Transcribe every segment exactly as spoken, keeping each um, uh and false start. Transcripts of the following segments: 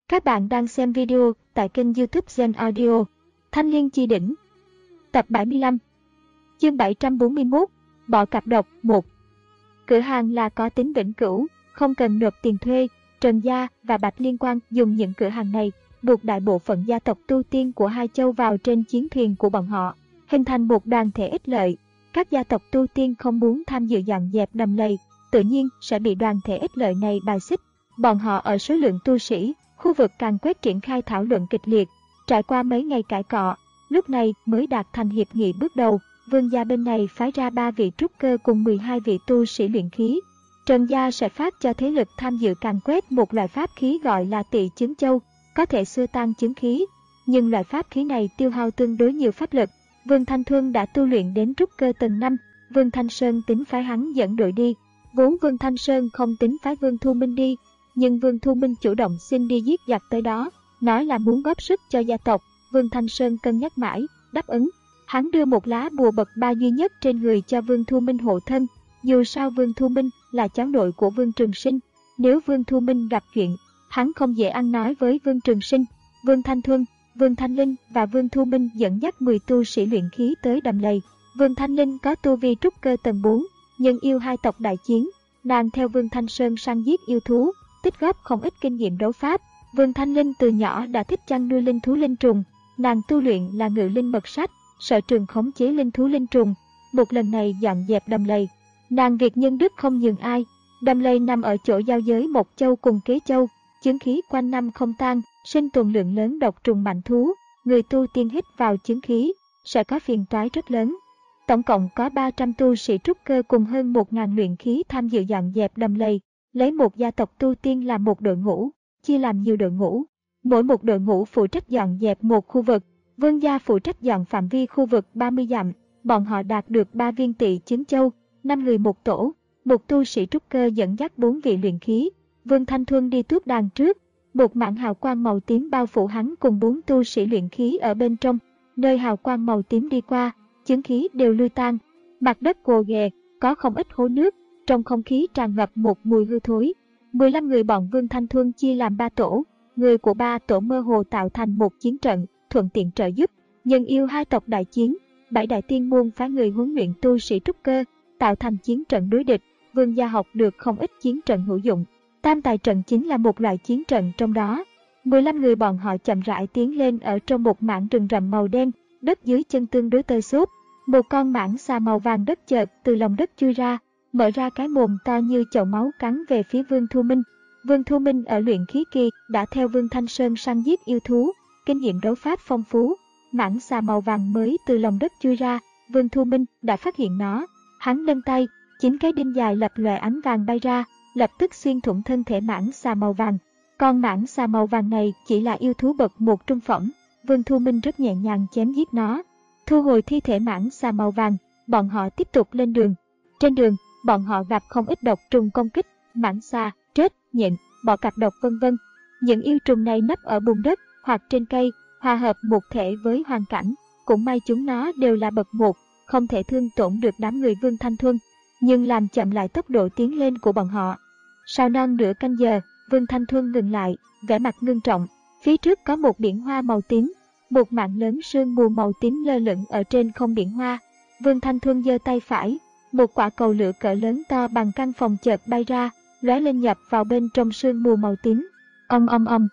Các bạn đang xem video tại kênh YouTube Zen Audio. Thanh Liên Chi Đỉnh. Tập bảy mươi lăm. Chương bảy trăm bốn mươi mốt. Bọ cạp độc một. Cửa hàng là có tính vĩnh cửu, không cần nộp tiền thuê. Trần Gia và Bạch Liên Quan dùng những cửa hàng này buộc đại bộ phận gia tộc tu tiên của hai châu vào trên chiến thuyền của bọn họ, hình thành một đoàn thể ích lợi. Các gia tộc tu tiên không muốn tham dự dọn dẹp đầm lầy, tự nhiên sẽ bị đoàn thể ích lợi này bài xích. Bọn họ ở số lượng tu sĩ, khu vực càng quét triển khai thảo luận kịch liệt. Trải qua mấy ngày cãi cọ, lúc này mới đạt thành hiệp nghị bước đầu. Vương gia bên này phái ra ba vị trúc cơ cùng mười hai vị tu sĩ luyện khí. Trần gia sẽ phát cho thế lực tham dự càn quét một loại pháp khí gọi là Tị Chứng Châu, có thể xua tan chứng khí. Nhưng loại pháp khí này tiêu hao tương đối nhiều pháp lực. Vương Thanh Thuân đã tu luyện đến trúc cơ tầng năm, Vương Thanh Sơn tính phái hắn dẫn đội đi. Vốn Vương Thanh Sơn không tính phái Vương Thu Minh đi, nhưng Vương Thu Minh chủ động xin đi giết giặc tới đó, nói là muốn góp sức cho gia tộc. Vương Thanh Sơn cân nhắc mãi, đáp ứng. Hắn đưa một lá bùa bậc ba duy nhất trên người cho Vương Thu Minh hộ thân. Dù sao Vương Thu Minh là cháu nội của Vương Trường Sinh, nếu Vương Thu Minh gặp chuyện, hắn không dễ ăn nói với Vương Trường Sinh. Vương Thanh Thuân, Vương Thanh Linh và Vương Thu Minh dẫn dắt mười tu sĩ luyện khí tới đầm lầy. Vương Thanh Linh có tu vi trúc cơ tầng bốn, nhưng yêu hai tộc đại chiến, nàng theo Vương Thanh Sơn săn giết yêu thú, tích góp không ít kinh nghiệm đấu pháp. Vương Thanh Linh từ nhỏ đã thích chăn nuôi linh thú linh trùng, nàng tu luyện là ngự linh mật sách, sở trường khống chế linh thú linh trùng. Một lần này dọn dẹp đầm lầy, nàng việc nhân đức không nhường ai. Đầm lầy nằm ở chỗ giao giới Mộc Châu cùng Kế Châu, chứng khí quanh năm không tan, sinh tồn lượng lớn độc trùng mạnh thú. Người tu tiên hít vào chứng khí sẽ có phiền toái rất lớn. Tổng cộng có ba trăm tu sĩ trúc cơ cùng hơn một nghìn luyện khí tham dự dọn dẹp đầm lầy, lấy một gia tộc tu tiên làm một đội ngũ, chia làm nhiều đội ngũ. Mỗi một đội ngũ phụ trách dọn dẹp một khu vực. Vương gia phụ trách dọn phạm vi khu vực ba mươi dặm. Bọn họ đạt được ba viên Tị Chứng Châu, năm người một tổ. Một tu sĩ trúc cơ dẫn dắt bốn vị luyện khí. Vương Thanh Thuân đi tuốt đàn trước. Một mảng hào quang màu tím bao phủ hắn cùng bốn tu sĩ luyện khí ở bên trong. Nơi hào quang màu tím đi qua, chứng khí đều lui tan. Mặt đất gồ ghề, có không ít hố nước. Trong không khí tràn ngập một mùi hư thối. mười lăm người bọn Vương Thanh Thuân chia làm ba tổ. Người của ba tổ mơ hồ tạo thành một chiến trận, thuận tiện trợ giúp. Nhân yêu hai tộc đại chiến, bảy đại tiên môn phái người huấn luyện tu sĩ trúc cơ, tạo thành chiến trận đối địch. Vương gia học được không ít chiến trận hữu dụng. Tam tài trận chính là một loại chiến trận trong đó. mười lăm người bọn họ chậm rãi tiến lên ở trong một mảng rừng rậm màu đen, đất dưới chân tương đối tơi xốp. Một con mãng xà màu vàng đất chợt từ lòng đất chui ra, mở ra cái mồm to như chậu máu cắn về phía Vương Thu Minh. Vương Thu Minh ở luyện khí kỳ đã theo Vương Thanh Sơn săn giết yêu thú, kinh nghiệm đấu pháp phong phú. Mãng xà màu vàng mới từ lòng đất chui ra, Vương Thu Minh đã phát hiện nó. Hắn nâng tay, chín cái đinh dài lập lòe ánh vàng bay ra, lập tức xuyên thủng thân thể mãng xà màu vàng. Con mãng xà màu vàng này chỉ là yêu thú bậc một trung phẩm, Vương Thu Minh rất nhẹ nhàng chém giết nó. Thu hồi thi thể mãng xà màu vàng, bọn họ tiếp tục lên đường. Trên đường, bọn họ gặp không ít độc trùng công kích, mãng xà, trết, nhện, bọ cạp độc vân vân. Những yêu trùng này nấp ở bùn đất hoặc trên cây, hòa hợp một thể với hoàn cảnh. Cũng may chúng nó đều là bậc một, không thể thương tổn được đám người Vương Thanh Thuân, nhưng làm chậm lại tốc độ tiến lên của bọn họ. Sau non nửa canh giờ, Vương Thanh Thuân ngừng lại, vẻ mặt ngưng trọng. Phía trước có một biển hoa màu tím, một mảng lớn sương mù màu tím lơ lửng ở trên không biển hoa. Vương Thanh Thuân giơ tay phải, một quả cầu lửa cỡ lớn to bằng căn phòng chợt bay ra, lóe lên nhập vào bên trong sương mù màu tím. Ong ong ong.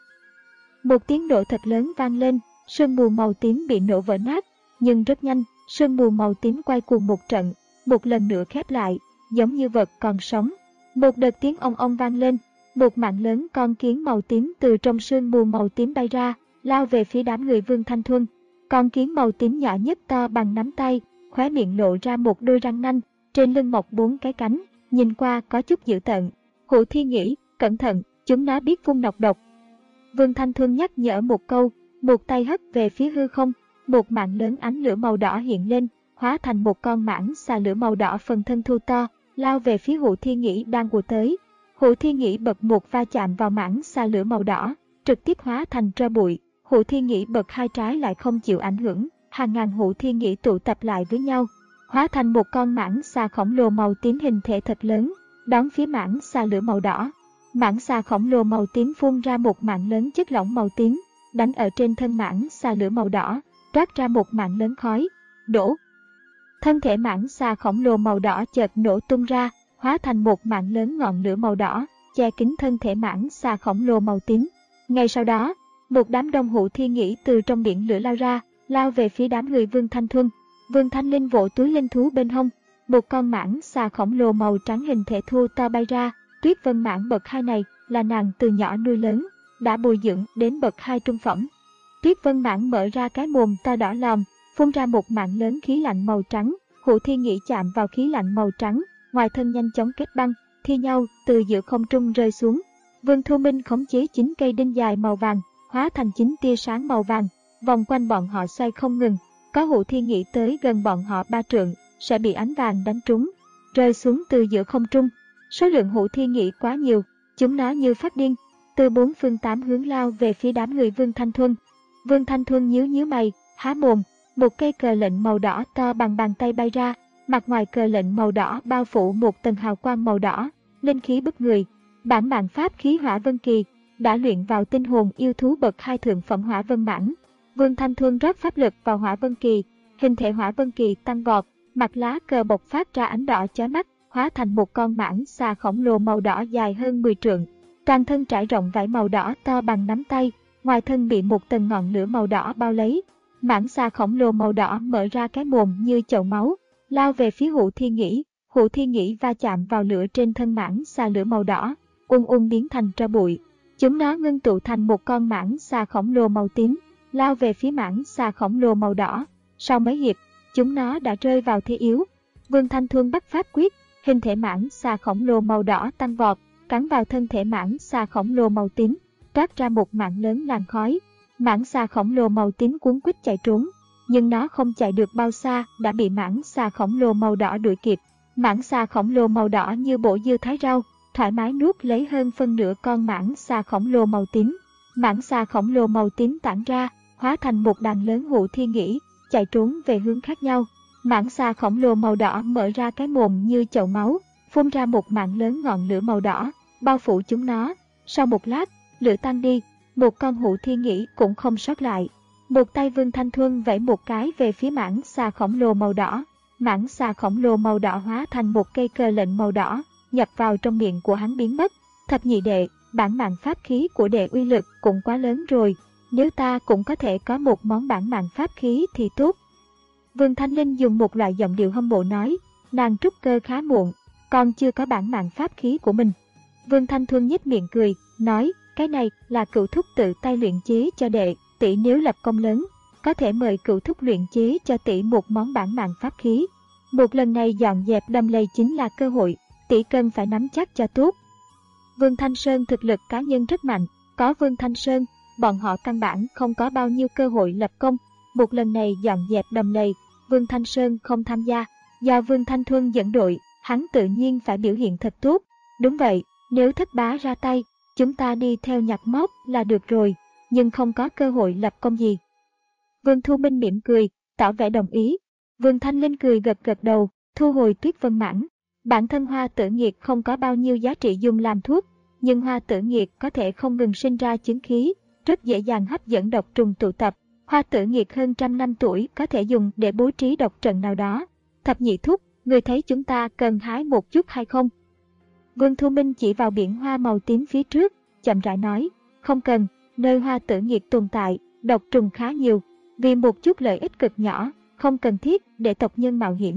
Một tiếng nổ thật lớn vang lên, sương mù màu tím bị nổ vỡ nát, nhưng rất nhanh, sương mù màu tím quay cuồng một trận, một lần nữa khép lại, giống như vật còn sống. Một đợt tiếng ong ong vang lên, một mạng lớn con kiến màu tím từ trong sương mù màu tím bay ra, lao về phía đám người Vương Thanh Thuân. Con kiến màu tím nhỏ nhất to bằng nắm tay, khóe miệng lộ ra một đôi răng nanh, trên lưng mọc bốn cái cánh, nhìn qua có chút dữ tợn. Hủ Thi nghĩ, cẩn thận, chúng nó biết phun nọc độc. Vương Thanh Thuân nhắc nhở một câu, một tay hất về phía hư không, một mạng lớn ánh lửa màu đỏ hiện lên, hóa thành một con mãng xà lửa màu đỏ phần thân thu to, lao về phía Hủ Thi nghĩ đang ùa tới. Hủ Thi nghĩ bậc một va chạm vào mãng xà lửa màu đỏ, trực tiếp hóa thành tro bụi. Hủ Thi nghĩ bậc hai trái lại không chịu ảnh hưởng, hàng ngàn Hủ Thi nghĩ tụ tập lại với nhau, hóa thành một con mãng xà khổng lồ màu tím hình thể thật lớn, đón phía mãng xà lửa màu đỏ. Mãng xà khổng lồ màu tím phun ra một mảng lớn chất lỏng màu tím, đánh ở trên thân mãng xà lửa màu đỏ, toát ra một mảng lớn khói. Đổ. Thân thể mãng xà khổng lồ màu đỏ chợt nổ tung ra, hóa thành một mảng lớn ngọn lửa màu đỏ, che kín thân thể mãng xà khổng lồ màu tím. Ngay sau đó, một đám đông hủ thi nghĩ từ trong biển lửa lao ra, lao về phía đám người Vương Thanh Thuân. Vương Thanh Linh vỗ túi linh thú bên hông, một con mãng xà khổng lồ màu trắng hình thể thô to bay ra. Tuyết Vân mãng bậc hai này là nàng từ nhỏ nuôi lớn, đã bồi dưỡng đến bậc hai trung phẩm. Tuyết Vân mãng mở ra cái mồm to đỏ lòm, phun ra một mảng lớn khí lạnh màu trắng. Hủ thi nghĩ chạm vào khí lạnh màu trắng, ngoài thân nhanh chóng kết băng, thi nhau từ giữa không trung rơi xuống. Vương Thu Minh khống chế chín cây đinh dài màu vàng, hóa thành chín tia sáng màu vàng, vòng quanh bọn họ xoay không ngừng. Có hủ thi nghĩ tới gần bọn họ ba trượng, sẽ bị ánh vàng đánh trúng, rơi xuống từ giữa không trung. Số lượng hủ thi nghĩ quá nhiều, chúng nó như phát điên, từ bốn phương tám hướng lao về phía đám người Vương Thanh Thuân. Vương Thanh Thuân nhíu nhíu mày, há mồm, một cây cờ lệnh màu đỏ to bằng bàn tay bay ra, mặt ngoài cờ lệnh màu đỏ bao phủ một tầng hào quang màu đỏ, linh khí bức người. Bản mạng pháp khí Hỏa Vân Kỳ đã luyện vào tinh hồn yêu thú bậc hai thượng phẩm Hỏa Vân Mãng. Vương Thanh Thuân rót pháp lực vào Hỏa Vân Kỳ, hình thể Hỏa Vân Kỳ tăng vọt, mặt lá cờ bộc phát ra ánh đỏ chói mắt, hóa thành một con mãng xà khổng lồ màu đỏ dài hơn mười trượng. Toàn thân trải rộng vảy màu đỏ to bằng nắm tay, ngoài thân bị một tầng ngọn lửa màu đỏ bao lấy. Mãng xà khổng lồ màu đỏ mở ra cái mồm như chậu máu, lao về phía Hủ Thi Nghĩ. Hủ Thi Nghĩ va chạm vào lửa trên thân mãng xà lửa màu đỏ, ung ung biến thành tro bụi. Chúng nó ngưng tụ thành một con mãng xà khổng lồ màu tím, lao về phía mãng xà khổng lồ màu đỏ. Sau mấy hiệp, chúng nó đã rơi vào thế yếu. Vương Thanh Thuân bắt pháp quyết, hình thể mãng xà khổng lồ màu đỏ tăng vọt, cắn vào thân thể mãng xà khổng lồ màu tím, toát ra một mảng lớn làn khói. Mãng xà khổng lồ màu tím cuống quýt chạy trốn, nhưng nó không chạy được bao xa đã bị mãng xà khổng lồ màu đỏ đuổi kịp. Mãng xà khổng lồ màu đỏ như bộ dưa thái rau, thoải mái nuốt lấy hơn phân nửa con mãng xà khổng lồ màu tím. Mãng xà khổng lồ màu tím tản ra, hóa thành một đàn lớn Hủ Thi Nghĩ, chạy trốn về hướng khác nhau. Mãng xà khổng lồ màu đỏ mở ra cái mồm như chậu máu, phun ra một mảng lớn ngọn lửa màu đỏ, bao phủ chúng nó. Sau một lát, lửa tan đi, một con Hủ Thi Nghĩ cũng không sót lại. Một tay Vương Thanh Thuân vẫy một cái về phía mãng xà khổng lồ màu đỏ. Mãng xà khổng lồ màu đỏ hóa thành một cây cờ lệnh màu đỏ, nhập vào trong miệng của hắn biến mất. Thập nhị đệ, bản mạng pháp khí của đệ uy lực cũng quá lớn rồi, nếu ta cũng có thể có một món bản mạng pháp khí thì tốt. Vương Thanh Linh dùng một loại giọng điệu hâm mộ nói, nàng trúc cơ khá muộn, còn chưa có bản mạng pháp khí của mình. Vương Thanh Thuân nhếch miệng cười, nói, cái này là cựu thúc tự tay luyện chế cho đệ, tỷ nếu lập công lớn, có thể mời cựu thúc luyện chế cho tỷ một món bản mạng pháp khí. Một lần này dọn dẹp Đầm Lầy chính là cơ hội, tỷ cần phải nắm chắc cho tốt. Vương Thanh Sơn thực lực cá nhân rất mạnh, có Vương Thanh Sơn, bọn họ căn bản không có bao nhiêu cơ hội lập công. Một lần này dọn dẹp Đầm Lầy, Vương Thanh Sơn không tham gia, do Vương Thanh Thuân dẫn đội, hắn tự nhiên phải biểu hiện thật tốt. Đúng vậy, nếu thất bá ra tay, chúng ta đi theo nhặt móc là được rồi, nhưng không có cơ hội lập công gì. Vương Thu Minh mỉm cười, tỏ vẻ đồng ý. Vương Thanh Linh cười gật gật đầu, thu hồi Tuyết Vân mãng. Bản thân hoa tử nghiệt không có bao nhiêu giá trị dùng làm thuốc, nhưng hoa tử nghiệt có thể không ngừng sinh ra chứng khí, rất dễ dàng hấp dẫn độc trùng tụ tập. Hoa tử nghiệt hơn trăm năm tuổi có thể dùng để bố trí độc trận nào đó. Thập nhị thúc, người thấy chúng ta cần hái một chút hay không? Vương Thu Minh chỉ vào biển hoa màu tím phía trước, chậm rãi nói, không cần, nơi hoa tử nghiệt tồn tại, độc trùng khá nhiều, vì một chút lợi ích cực nhỏ, không cần thiết để tộc nhân mạo hiểm.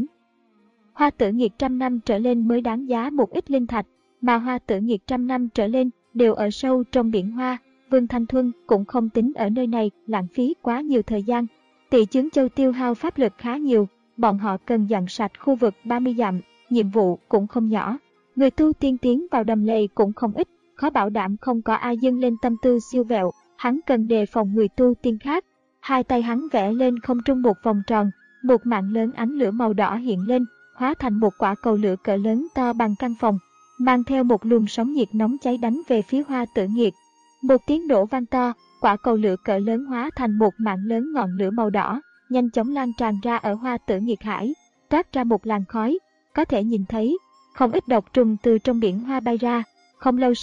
Hoa tử nghiệt trăm năm trở lên mới đáng giá một ít linh thạch, mà hoa tử nghiệt trăm năm trở lên đều ở sâu trong biển hoa. Vương Thanh Thuân cũng không tính ở nơi này lãng phí quá nhiều thời gian. Tỷ Chướng Châu tiêu hao pháp lực khá nhiều, bọn họ cần dọn sạch khu vực ba mươi dặm, nhiệm vụ cũng không nhỏ. Người tu tiên tiến vào Đầm Lầy cũng không ít, khó bảo đảm không có ai dâng lên tâm tư siêu vẹo, hắn cần đề phòng người tu tiên khác. Hai tay hắn vẽ lên không trung một vòng tròn, một mạng lớn ánh lửa màu đỏ hiện lên, hóa thành một quả cầu lửa cỡ lớn to bằng căn phòng, mang theo một luồng sóng nhiệt nóng cháy đánh về phía hoa tử nghiệt. Một tiếng nổ vang to, quả cầu lửa cỡ lớn hóa thành một mạng lớn ngọn lửa màu đỏ, nhanh chóng lan tràn ra ở hoa tử nghiệt hải, toát ra một làn khói, có thể nhìn thấy không ít độc trùng từ trong biển hoa bay ra. Không lâu sau,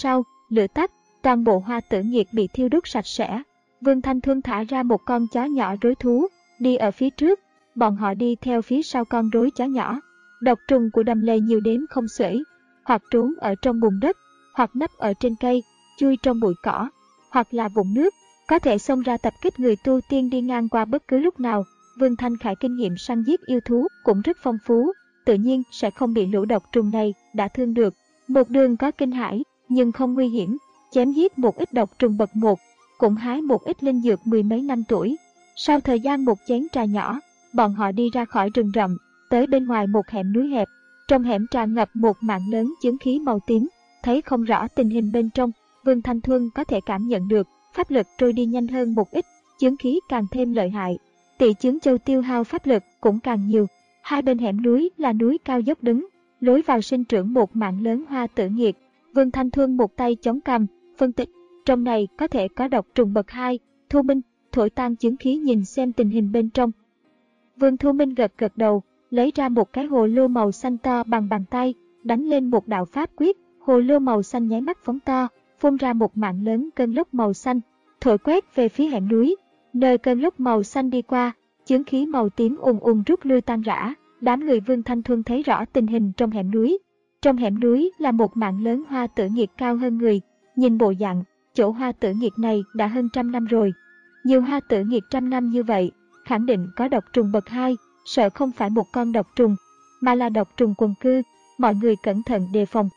lửa tắt, toàn bộ hoa tử nghiệt bị thiêu đốt sạch sẽ. Vương Thanh Thuân thả ra một con chó nhỏ rối thú, đi ở phía trước, bọn họ đi theo phía sau con rối chó nhỏ. Độc trùng của đầm lầy nhiều đếm không xuể, hoặc trốn ở trong bùn đất, hoặc nấp ở trên cây, chui trong bụi cỏ, hoặc là vũng nước, có thể xông ra tập kích người tu tiên đi ngang qua bất cứ lúc nào. Vương Thanh Khải kinh nghiệm săn giết yêu thú cũng rất phong phú, tự nhiên sẽ không bị lũ độc trùng này đã thương được. Một đường có kinh hãi, nhưng không nguy hiểm, chém giết một ít độc trùng bậc một, cũng hái một ít linh dược mười mấy năm tuổi. Sau thời gian một chén trà nhỏ, bọn họ đi ra khỏi rừng rậm, tới bên ngoài một hẻm núi hẹp. Trong hẻm tràn ngập một mảng lớn chứng khí màu tím, thấy không rõ tình hình bên trong, Vương Thanh Thuân có thể cảm nhận được pháp lực trôi đi nhanh hơn một ít, chứng khí càng thêm lợi hại. Tỷ chứng châu tiêu hao pháp lực cũng càng nhiều. Hai bên hẻm núi là núi cao dốc đứng, lối vào sinh trưởng một mảng lớn hoa tử nghiệt. Vương Thanh Thuân một tay chống cằm, phân tích, trong này có thể có độc trùng bậc hai. Thu Minh thổi tan chứng khí nhìn xem tình hình bên trong. Vương Thu Minh gật gật đầu, lấy ra một cái hồ lô màu xanh to bằng bàn tay, đánh lên một đạo pháp quyết, hồ lô màu xanh nháy mắt phóng to, phun ra một mảng lớn cơn lốc màu xanh, thổi quét về phía hẻm núi. Nơi cơn lốc màu xanh đi qua, chứng khí màu tím ùn ùn rút lui tan rã. Đám người Vương Thanh Thuân thấy rõ tình hình trong hẻm núi. Trong hẻm núi là một mảng lớn hoa tử nghiệt cao hơn người. Nhìn bộ dạng, chỗ hoa tử nghiệt này đã hơn trăm năm rồi. Nhiều hoa tử nghiệt trăm năm như vậy, khẳng định có độc trùng bậc hai, sợ không phải một con độc trùng, mà là độc trùng quần cư. Mọi người cẩn thận đề phòng.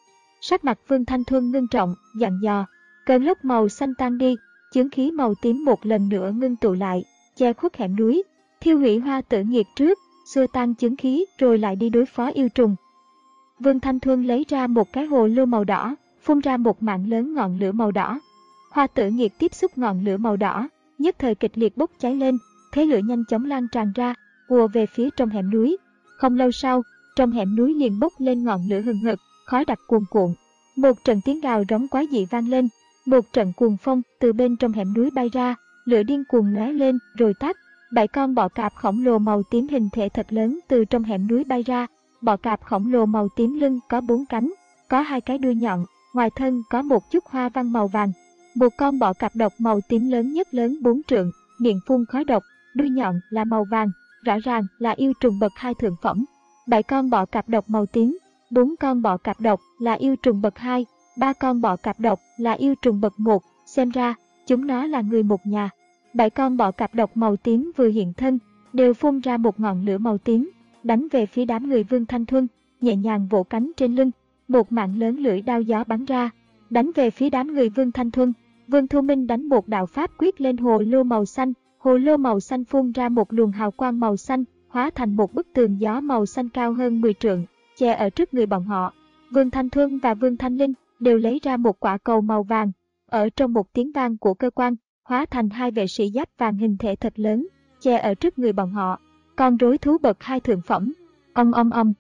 Sắc mặt Vương Thanh Thuân ngưng trọng, dặn dò. Cơn lốc màu xanh tan đi, chứng khí màu tím một lần nữa ngưng tụ lại, che khuất hẻm núi, thiêu hủy hoa tử nghiệt trước, xua tan chứng khí rồi lại đi đối phó yêu trùng. Vương Thanh Thuân lấy ra một cái hồ lô màu đỏ, phun ra một mảng lớn ngọn lửa màu đỏ. Hoa tử nghiệt tiếp xúc ngọn lửa màu đỏ, nhất thời kịch liệt bốc cháy lên, thế lửa nhanh chóng lan tràn ra, ùa về phía trong hẻm núi. Không lâu sau, trong hẻm núi liền bốc lên ngọn lửa hừng hực, khói đặc cuồn cuộn. Một trận tiếng gào rống quái dị vang lên, một trận cuồng phong từ bên trong hẻm núi bay ra, lửa điên cuồng lóe lên rồi tắt. Bảy con bọ cạp khổng lồ màu tím hình thể thật lớn từ trong hẻm núi bay ra. Bọ cạp khổng lồ màu tím lưng có bốn cánh, có hai cái đuôi nhọn, ngoài thân có một chút hoa văn màu vàng. Một con bọ cạp độc màu tím lớn nhất lớn bốn trượng, miệng phun khói độc, đuôi nhọn là màu vàng, rõ ràng là yêu trùng bậc hai thượng phẩm. Bảy con bọ cạp độc màu tím, bốn con bọ cạp độc là yêu trùng bậc hai, ba con bọ cạp độc là yêu trùng bậc một, xem ra chúng nó là người một nhà. Bảy con bọ cạp độc màu tím vừa hiện thân, đều phun ra một ngọn lửa màu tím, đánh về phía đám người Vương Thanh Thuân, nhẹ nhàng vỗ cánh trên lưng, một mạng lớn lưỡi đao gió bắn ra, đánh về phía đám người Vương Thanh Thuân. Vương Thu Minh đánh một đạo pháp quyết lên hồ lô màu xanh, hồ lô màu xanh phun ra một luồng hào quang màu xanh, hóa thành một bức tường gió màu xanh cao hơn mười trượng, che ở trước người bọn họ. Vương Thanh Thuân và Vương Thanh Linh đều lấy ra một quả cầu màu vàng, ở trong một tiếng vang của cơ quan, hóa thành hai vệ sĩ giáp vàng hình thể thật lớn, che ở trước người bọn họ. Con rối thú bậc hai thượng phẩm, ong ong ong.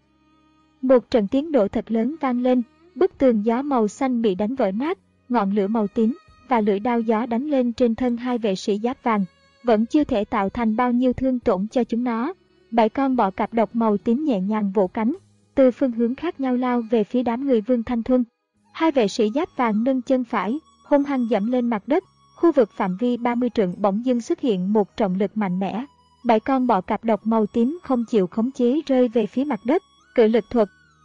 Một trận tiếng nổ thật lớn vang lên, bức tường gió màu xanh bị đánh vỡ nát, ngọn lửa màu tím và lưỡi đao gió đánh lên trên thân hai vệ sĩ giáp vàng, vẫn chưa thể tạo thành bao nhiêu thương tổn cho chúng nó. Bảy con bọ cạp độc màu tím nhẹ nhàng vỗ cánh, từ phương hướng khác nhau lao về phía đám người Vương Thanh Thuân. Hai vệ sĩ giáp vàng nâng chân phải, hung hăng dẫm lên mặt đất, khu vực phạm vi ba mươi trượng bỗng dưng xuất hiện một trọng lực mạnh mẽ. Bảy con bọ cạp độc màu tím không chịu khống chế rơi về phía mặt đất, cự lực thuật.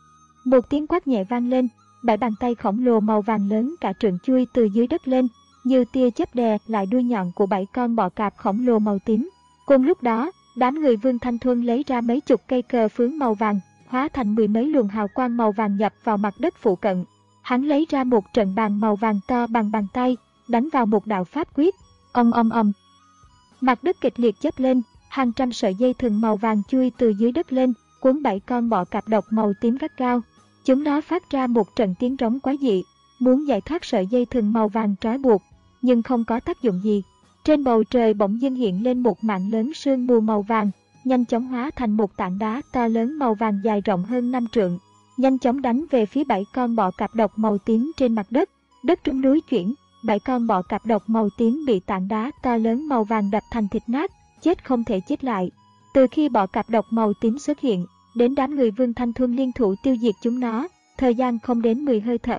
Một tiếng quát nhẹ vang lên, bảy bàn tay khổng lồ màu vàng lớn cả trượng chui từ dưới đất lên, như tia chớp đè lại đuôi nhọn của bảy con bọ cạp khổng lồ màu tím. Cùng lúc đó, đám người Vương Thanh Thuân lấy ra mấy chục cây cờ phướng màu vàng, hóa thành mười mấy luồng hào quang màu vàng nhập vào mặt đất phụ cận. Hắn lấy ra một trận bàn màu vàng to bằng bàn tay, đánh vào một đạo pháp quyết, ong ong ong. Mặt đất kịch liệt chớp lên, hàng trăm sợi dây thừng màu vàng chui từ dưới đất lên, cuốn bảy con bọ cạp độc màu tím gắt gao. Chúng nó phát ra một trận tiếng rống quái dị, muốn giải thoát sợi dây thừng màu vàng trói buộc, nhưng không có tác dụng gì. Trên bầu trời bỗng dưng hiện lên một mảng lớn sương mù màu vàng, nhanh chóng hóa thành một tảng đá to lớn màu vàng dài rộng hơn năm trượng, nhanh chóng đánh về phía bảy con bọ cạp độc màu tím trên mặt đất. Đất trúng núi chuyển, bảy con bọ cạp độc màu tím bị tảng đá to lớn màu vàng đập thành thịt nát, chết không thể chết lại. Từ khi bọ cạp độc màu tím xuất hiện, đến đám người Vương Thanh Thuân liên thủ tiêu diệt chúng nó, thời gian không đến mười hơi thở,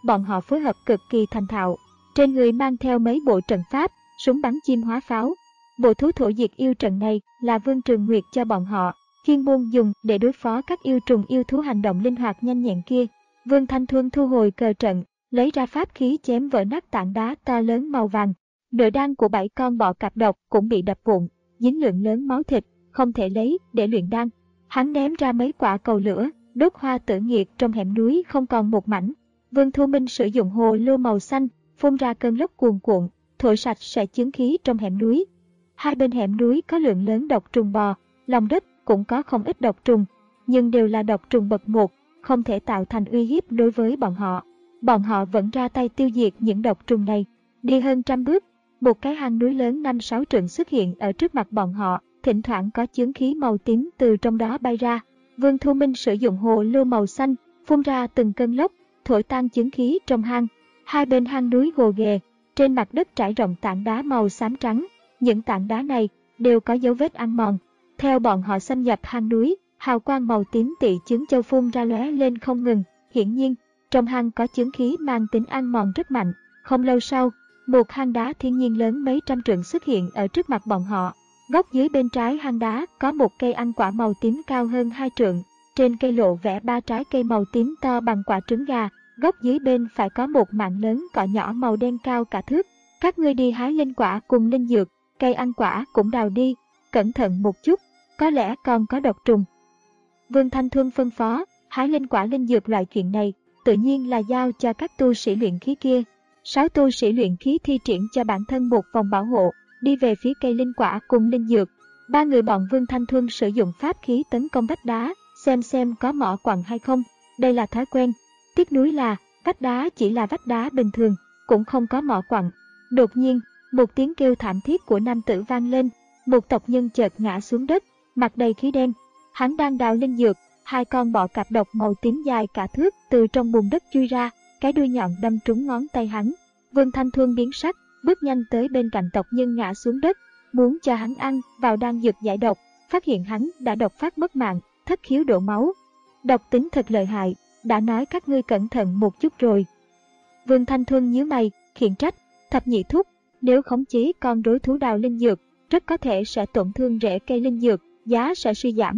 bọn họ phối hợp cực kỳ thành thạo. Trên người mang theo mấy bộ trận pháp, súng bắn chim hóa pháo. Bộ thú thổ diệt yêu trận này là Vương Trường Nguyệt cho bọn họ, chuyên môn dùng để đối phó các yêu trùng yêu thú hành động linh hoạt nhanh nhẹn kia. Vương Thanh Thuân thu hồi cờ trận, lấy ra pháp khí chém vỡ nát tảng đá to lớn màu vàng. Nội đan của bảy con bọ cạp độc cũng bị đập vụn, dính lượng lớn máu thịt, không thể lấy để luyện đan. Hắn ném ra mấy quả cầu lửa, đốt hoa tử nghiệt trong hẻm núi không còn một mảnh. Vương Thu Minh sử dụng hồ lô màu xanh, phun ra cơn lốc cuồn cuộn, thổi sạch sẽ chướng khí trong hẻm núi. Hai bên hẻm núi có lượng lớn độc trùng bò, lòng đất cũng có không ít độc trùng, nhưng đều là độc trùng bậc một, không thể tạo thành uy hiếp đối với bọn họ. Bọn họ vẫn ra tay tiêu diệt những độc trùng này. Đi hơn trăm bước, một cái hang núi lớn năm sáu trượng xuất hiện ở trước mặt bọn họ, thỉnh thoảng có chướng khí màu tím từ trong đó bay ra. Vương Thu Minh sử dụng hồ lô màu xanh, phun ra từng cơn lốc, thổi tan chướng khí trong hang. Hai bên hang núi gồ ghề, trên mặt đất trải rộng tảng đá màu xám trắng. Những tảng đá này đều có dấu vết ăn mòn. Theo bọn họ xâm nhập hang núi, hào quang màu tím tị chướng châu phun ra lóe lên không ngừng. Hiển nhiên, trong hang có chướng khí mang tính ăn mòn rất mạnh. Không lâu sau, một hang đá thiên nhiên lớn mấy trăm trượng xuất hiện ở trước mặt bọn họ. Góc dưới bên trái hang đá có một cây ăn quả màu tím cao hơn hai trượng. Trên cây lộ vẽ ba trái cây màu tím to bằng quả trứng gà. Góc dưới bên phải có một mảng lớn cỏ nhỏ màu đen cao cả thước. Các ngươi đi hái linh quả cùng linh dược, cây ăn quả cũng đào đi, cẩn thận một chút, có lẽ còn có độc trùng. Vương Thanh Thuân phân phó, hái linh quả linh dược loại chuyện này, tự nhiên là giao cho các tu sĩ luyện khí kia. Sáu tu sĩ luyện khí thi triển cho bản thân một vòng bảo hộ, đi về phía cây linh quả cùng linh dược. Ba người bọn Vương Thanh Thuân sử dụng pháp khí tấn công vách đá, xem xem có mỏ quặng hay không. Đây là thói quen. Tiếc nuối là, vách đá chỉ là vách đá bình thường, cũng không có mỏ quặng. Đột nhiên, một tiếng kêu thảm thiết của nam tử vang lên, một tộc nhân chợt ngã xuống đất, mặt đầy khí đen. Hắn đang đào linh dược, hai con bọ cạp độc màu tím dài cả thước từ trong bùn đất chui ra, cái đuôi nhọn đâm trúng ngón tay hắn. Vương Thanh Thuân biến sắc, bước nhanh tới bên cạnh tộc nhân ngã xuống đất, muốn cho hắn ăn vào đan dược giải độc, phát hiện hắn đã độc phát mất mạng, thất khiếu đổ máu. Độc tính thật lợi hại, đã nói các ngươi cẩn thận một chút rồi. Vương Thanh Thuân nhíu mày, khiển trách, Thập Nhị Thúc, nếu khống chế con rối thú đào linh dược, rất có thể sẽ tổn thương rễ cây linh dược, giá sẽ suy giảm.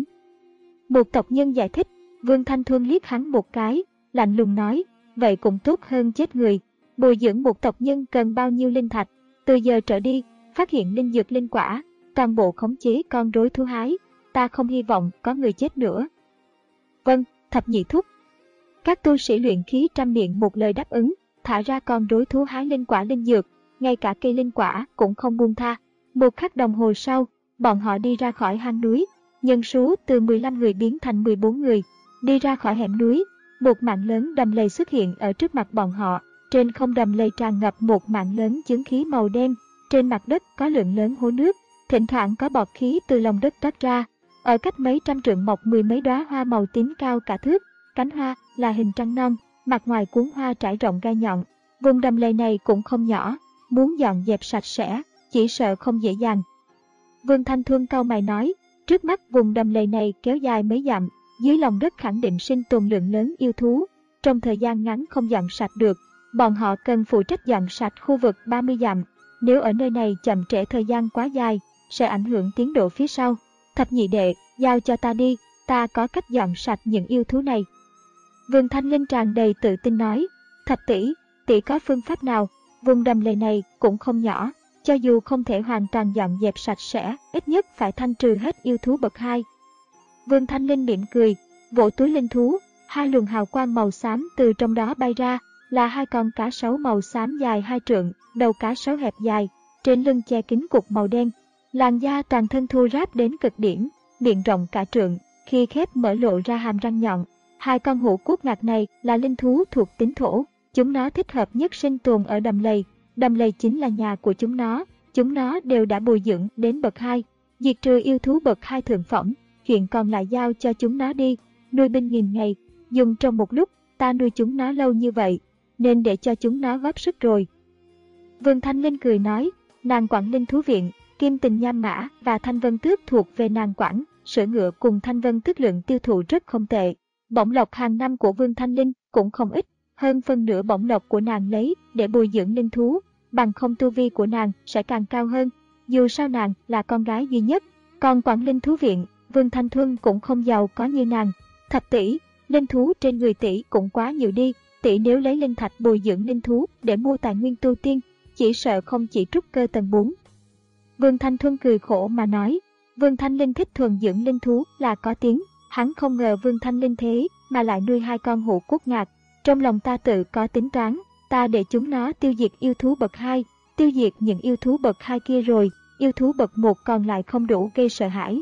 Một tộc nhân giải thích, Vương Thanh Thuân liếc hắn một cái, lạnh lùng nói, vậy cũng tốt hơn chết người. Bồi dưỡng một tộc nhân cần bao nhiêu linh thạch, từ giờ trở đi, phát hiện linh dược linh quả, toàn bộ khống chế con rối thú hái, ta không hy vọng có người chết nữa. Vâng, Thập Nhị Thúc. Các tu sĩ luyện khí trăm miệng một lời đáp ứng, thả ra con rối thú hái linh quả linh dược, ngay cả cây linh quả cũng không buông tha. Một khắc đồng hồ sau, bọn họ đi ra khỏi hang núi, nhân số từ mười lăm người biến thành mười bốn người. Đi ra khỏi hẻm núi, một mảng lớn đầm lầy xuất hiện ở trước mặt bọn họ. Trên không đầm lầy tràn ngập một mảng lớn chướng khí màu đen, trên mặt đất có lượng lớn hố nước, thỉnh thoảng có bọt khí từ lòng đất toát ra. Ở cách mấy trăm trượng mọc mười mấy đóa hoa màu tím cao cả thước, cánh hoa là hình trăng non, mặt ngoài cuốn hoa trải rộng gai nhọn. Vùng đầm lầy này cũng không nhỏ, muốn dọn dẹp sạch sẽ, chỉ sợ không dễ dàng. Vương Thanh Thuân cau mày nói, trước mắt vùng đầm lầy này kéo dài mấy dặm, dưới lòng đất khẳng định sinh tồn lượng lớn yêu thú, trong thời gian ngắn không dọn sạch được. Bọn họ cần phụ trách dọn sạch khu vực ba mươi dặm, nếu ở nơi này chậm trễ thời gian quá dài, sẽ ảnh hưởng tiến độ phía sau. Thập Nhị Đệ, giao cho ta đi, ta có cách dọn sạch những yêu thú này. Vương Thanh Linh tràn đầy tự tin nói, Thập tỷ, tỷ có phương pháp nào? Vùng đầm lầy này cũng không nhỏ, cho dù không thể hoàn toàn dọn dẹp sạch sẽ, ít nhất phải thanh trừ hết yêu thú bậc hai. Vương Thanh Linh mỉm cười, vỗ túi linh thú, hai luồng hào quang màu xám từ trong đó bay ra, là hai con cá sấu màu xám dài hai trượng, đầu cá sấu hẹp dài, trên lưng che kín cục màu đen, làn da toàn thân thô ráp đến cực điểm, miệng rộng cả trượng, khi khép mở lộ ra hàm răng nhọn. Hai con hổ cuốc ngạc này là linh thú thuộc tính thổ, chúng nó thích hợp nhất sinh tồn ở đầm lầy, đầm lầy chính là nhà của chúng nó, chúng nó đều đã bồi dưỡng đến bậc hai, diệt trừ yêu thú bậc hai thượng phẩm, chuyện còn lại giao cho chúng nó đi, nuôi binh nghìn ngày, dùng trong một lúc, ta nuôi chúng nó lâu như vậy, nên để cho chúng nó góp sức rồi. Vương Thanh Linh cười nói, nàng quản linh thú viện, Kim Tình Nham Mã và Thanh Vân Tước thuộc về nàng quản, sữa ngựa cùng Thanh Vân Tước lượng tiêu thụ rất không tệ. Bổng lộc hàng năm của Vương Thanh Linh cũng không ít, hơn phân nửa bổng lộc của nàng lấy để bồi dưỡng linh thú, bằng không tu vi của nàng sẽ càng cao hơn. Dù sao nàng là con gái duy nhất, còn quản linh thú viện, Vương Thanh Thuân cũng không giàu có như nàng. Thập tỷ, linh thú trên người tỷ cũng quá nhiều đi, tỷ nếu lấy linh thạch bồi dưỡng linh thú để mua tài nguyên tu tiên, chỉ sợ không chỉ trúc cơ tầng bốn. Vương Thanh Thuân cười khổ mà nói, Vương Thanh Linh thích thuần dưỡng linh thú là có tiếng, hắn không ngờ Vương Thanh Linh thế mà lại nuôi hai con hổ cốt ngạc. Trong lòng ta tự có tính toán, ta để chúng nó tiêu diệt yêu thú bậc hai, tiêu diệt những yêu thú bậc hai kia rồi, yêu thú bậc một còn lại không đủ gây sợ hãi.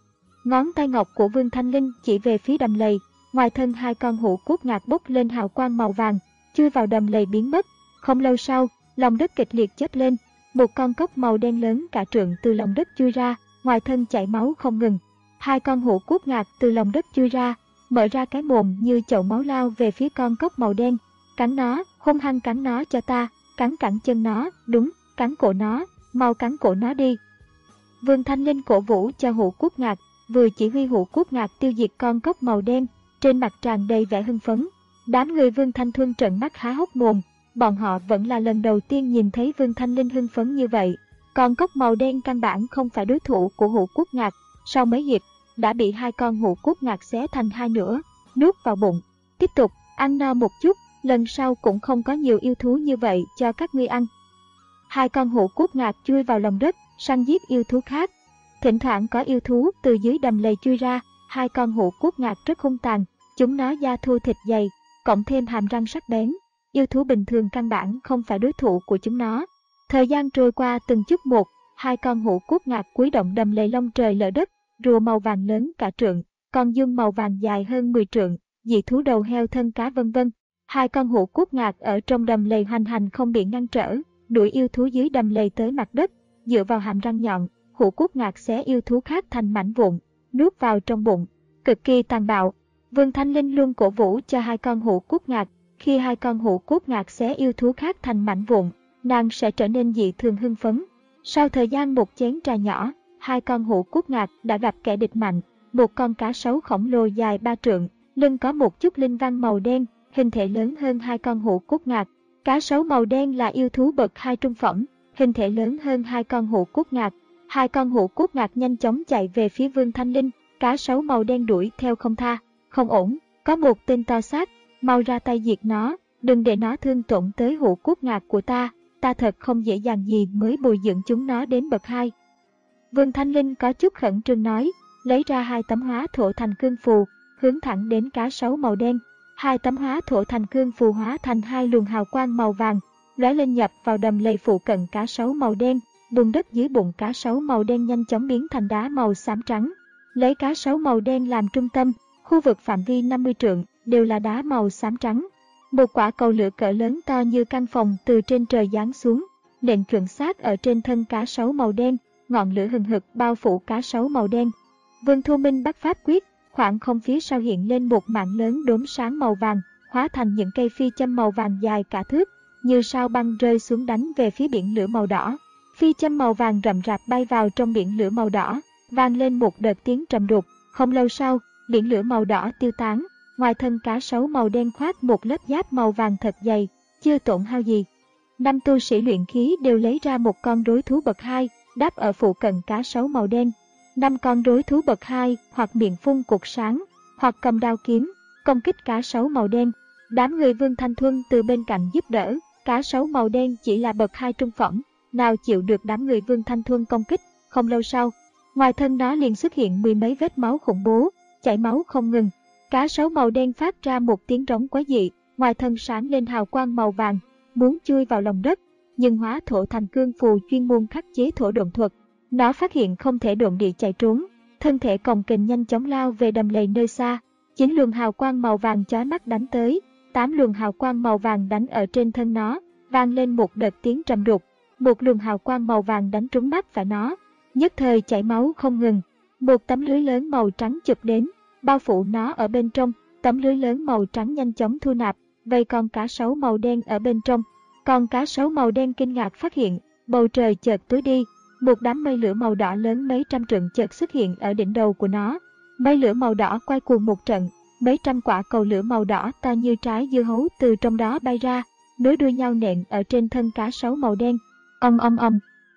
Ngón tay ngọc của Vương Thanh Linh chỉ về phía đầm lầy, ngoài thân hai con hổ cốt ngạc bốc lên hào quang màu vàng, chui vào đầm lầy biến mất. Không lâu sau, lòng đất kịch liệt chớp lên, một con cóc màu đen lớn cả trượng từ lòng đất chui ra, ngoài thân chảy máu không ngừng. Hai con hổ cốt ngạc từ lòng đất chui ra, mở ra cái mồm như chậu máu lao về phía con cóc màu đen. Cắn nó, hung hăng cắn nó cho ta, cắn cẳng chân nó, đúng, cắn cổ nó, mau cắn cổ nó đi. Vương Thanh Linh cổ vũ cho hổ cốt ngạc, vừa chỉ huy hổ cốt ngạc tiêu diệt con cóc màu đen, trên mặt tràn đầy vẻ hưng phấn. Đám người Vương Thanh Thuân trợn mắt há hốc mồm, bọn họ vẫn là lần đầu tiên nhìn thấy Vương Thanh Linh hưng phấn như vậy. Con cóc màu đen căn bản không phải đối thủ của hổ cốt ngạc, sau mấy hiệp đã bị hai con hổ cốt ngạc xé thành hai nửa, nuốt vào bụng. Tiếp tục ăn no một chút, lần sau cũng không có nhiều yêu thú như vậy cho các ngươi ăn. Hai con hổ cốt ngạc chui vào lòng đất, săn giết yêu thú khác. Thỉnh thoảng có yêu thú từ dưới đầm lầy chui ra, hai con hổ cốt ngạc rất hung tàn, chúng nó da thô thịt dày, cộng thêm hàm răng sắc bén. Yêu thú bình thường căn bản không phải đối thủ của chúng nó. Thời gian trôi qua từng chút một, hai con hổ cốt ngạc cúi động đầm lầy lông trời lở đất, rùa màu vàng lớn cả trượng, con dương màu vàng dài hơn mười trượng, dị thú đầu heo thân cá vân vân. Hai con hổ cốt ngạc ở trong đầm lầy hoành hành không bị ngăn trở, đuổi yêu thú dưới đầm lầy tới mặt đất, dựa vào hàm răng nhọn, hổ cốt ngạc xé yêu thú khác thành mảnh vụn, nuốt vào trong bụng, cực kỳ tàn bạo. Vương Thanh Linh luôn cổ vũ cho hai con hổ cốt ngạc, khi hai con hổ cốt ngạc xé yêu thú khác thành mảnh vụn, nàng sẽ trở nên dị thường hưng phấn. Sau thời gian một chén trà nhỏ, hai con hổ cốt ngạc đã gặp kẻ địch mạnh, một con cá sấu khổng lồ dài ba trượng, lưng có một chút linh văn màu đen, hình thể lớn hơn hai con hổ cốt ngạc. Cá sấu màu đen là yêu thú bậc hai trung phẩm, hình thể lớn hơn hai con hổ cốt ngạc. Hai con hổ cốt ngạc nhanh chóng chạy về phía Vương Thanh Linh, cá sấu màu đen đuổi theo không tha. Không ổn, có một tên to xác, mau ra tay diệt nó, đừng để nó thương tổn tới hổ cốt ngạc của ta, ta thật không dễ dàng gì mới bồi dưỡng chúng nó đến bậc hai. Vương Thanh Linh có chút khẩn trương nói, lấy ra hai tấm hóa thổ thành cương phù, hướng thẳng đến cá sấu màu đen. Hai tấm hóa thổ thành cương phù hóa thành hai luồng hào quang màu vàng, lóe lên nhập vào đầm lầy phụ cận cá sấu màu đen. Bùn đất dưới bụng cá sấu màu đen nhanh chóng biến thành đá màu xám trắng. Lấy cá sấu màu đen làm trung tâm, khu vực phạm vi năm mươi trượng đều là đá màu xám trắng. Một quả cầu lửa cỡ lớn to như căn phòng từ trên trời giáng xuống, nện chuẩn xác ở trên thân cá sấu màu đen, ngọn lửa hừng hực bao phủ cá sấu màu đen. Vương Thu Minh bắt pháp quyết, khoảng không phía sau hiện lên một mạng lớn đốm sáng màu vàng, hóa thành những cây phi châm màu vàng dài cả thước, như sao băng rơi xuống đánh về phía biển lửa màu đỏ. Phi châm màu vàng rậm rạp bay vào trong biển lửa màu đỏ, vang lên một đợt tiếng trầm đục. Không lâu sau, biển lửa màu đỏ tiêu tán, ngoài thân cá sấu màu đen khoác một lớp giáp màu vàng thật dày, chưa tổn hao gì. Năm tu sĩ luyện khí đều lấy ra một con rối thú bậc hai, đáp ở phụ cận cá sấu màu đen. Năm con rối thú bậc hai hoặc miệng phun cột sáng, hoặc cầm đao kiếm, công kích cá sấu màu đen. Đám người Vương Thanh Thuân từ bên cạnh giúp đỡ, cá sấu màu đen chỉ là bậc hai trung phẩm, nào chịu được đám người Vương Thanh Thuân công kích. Không lâu sau, ngoài thân nó liền xuất hiện mười mấy vết máu khủng bố, chảy máu không ngừng. Cá sấu màu đen phát ra một tiếng rống quái dị, ngoài thân sáng lên hào quang màu vàng, muốn chui vào lòng đất, nhưng hóa thổ thành cương phù chuyên môn khắc chế thổ độn thuật. Nó phát hiện không thể độn địa chạy trốn, thân thể cồng kềnh nhanh chóng lao về đầm lầy nơi xa. Chín luồng hào quang màu vàng chói mắt đánh tới, tám luồng hào quang màu vàng đánh ở trên thân nó, vang lên một đợt tiếng trầm đục. Một luồng hào quang màu vàng đánh trúng mắt phải nó, nhất thời chảy máu không ngừng. Một tấm lưới lớn màu trắng chụp đến, bao phủ nó ở bên trong. Tấm lưới lớn màu trắng nhanh chóng thu nạp, vây con cá sấu màu đen ở bên trong. Con cá sấu màu đen kinh ngạc phát hiện, bầu trời chợt tối đi, một đám mây lửa màu đỏ lớn mấy trăm trượng chợt xuất hiện ở đỉnh đầu của nó. Mây lửa màu đỏ quay cuồng một trận, mấy trăm quả cầu lửa màu đỏ to như trái dưa hấu từ trong đó bay ra, nối đuôi nhau nện ở trên thân cá sấu màu đen. Ong ong ong.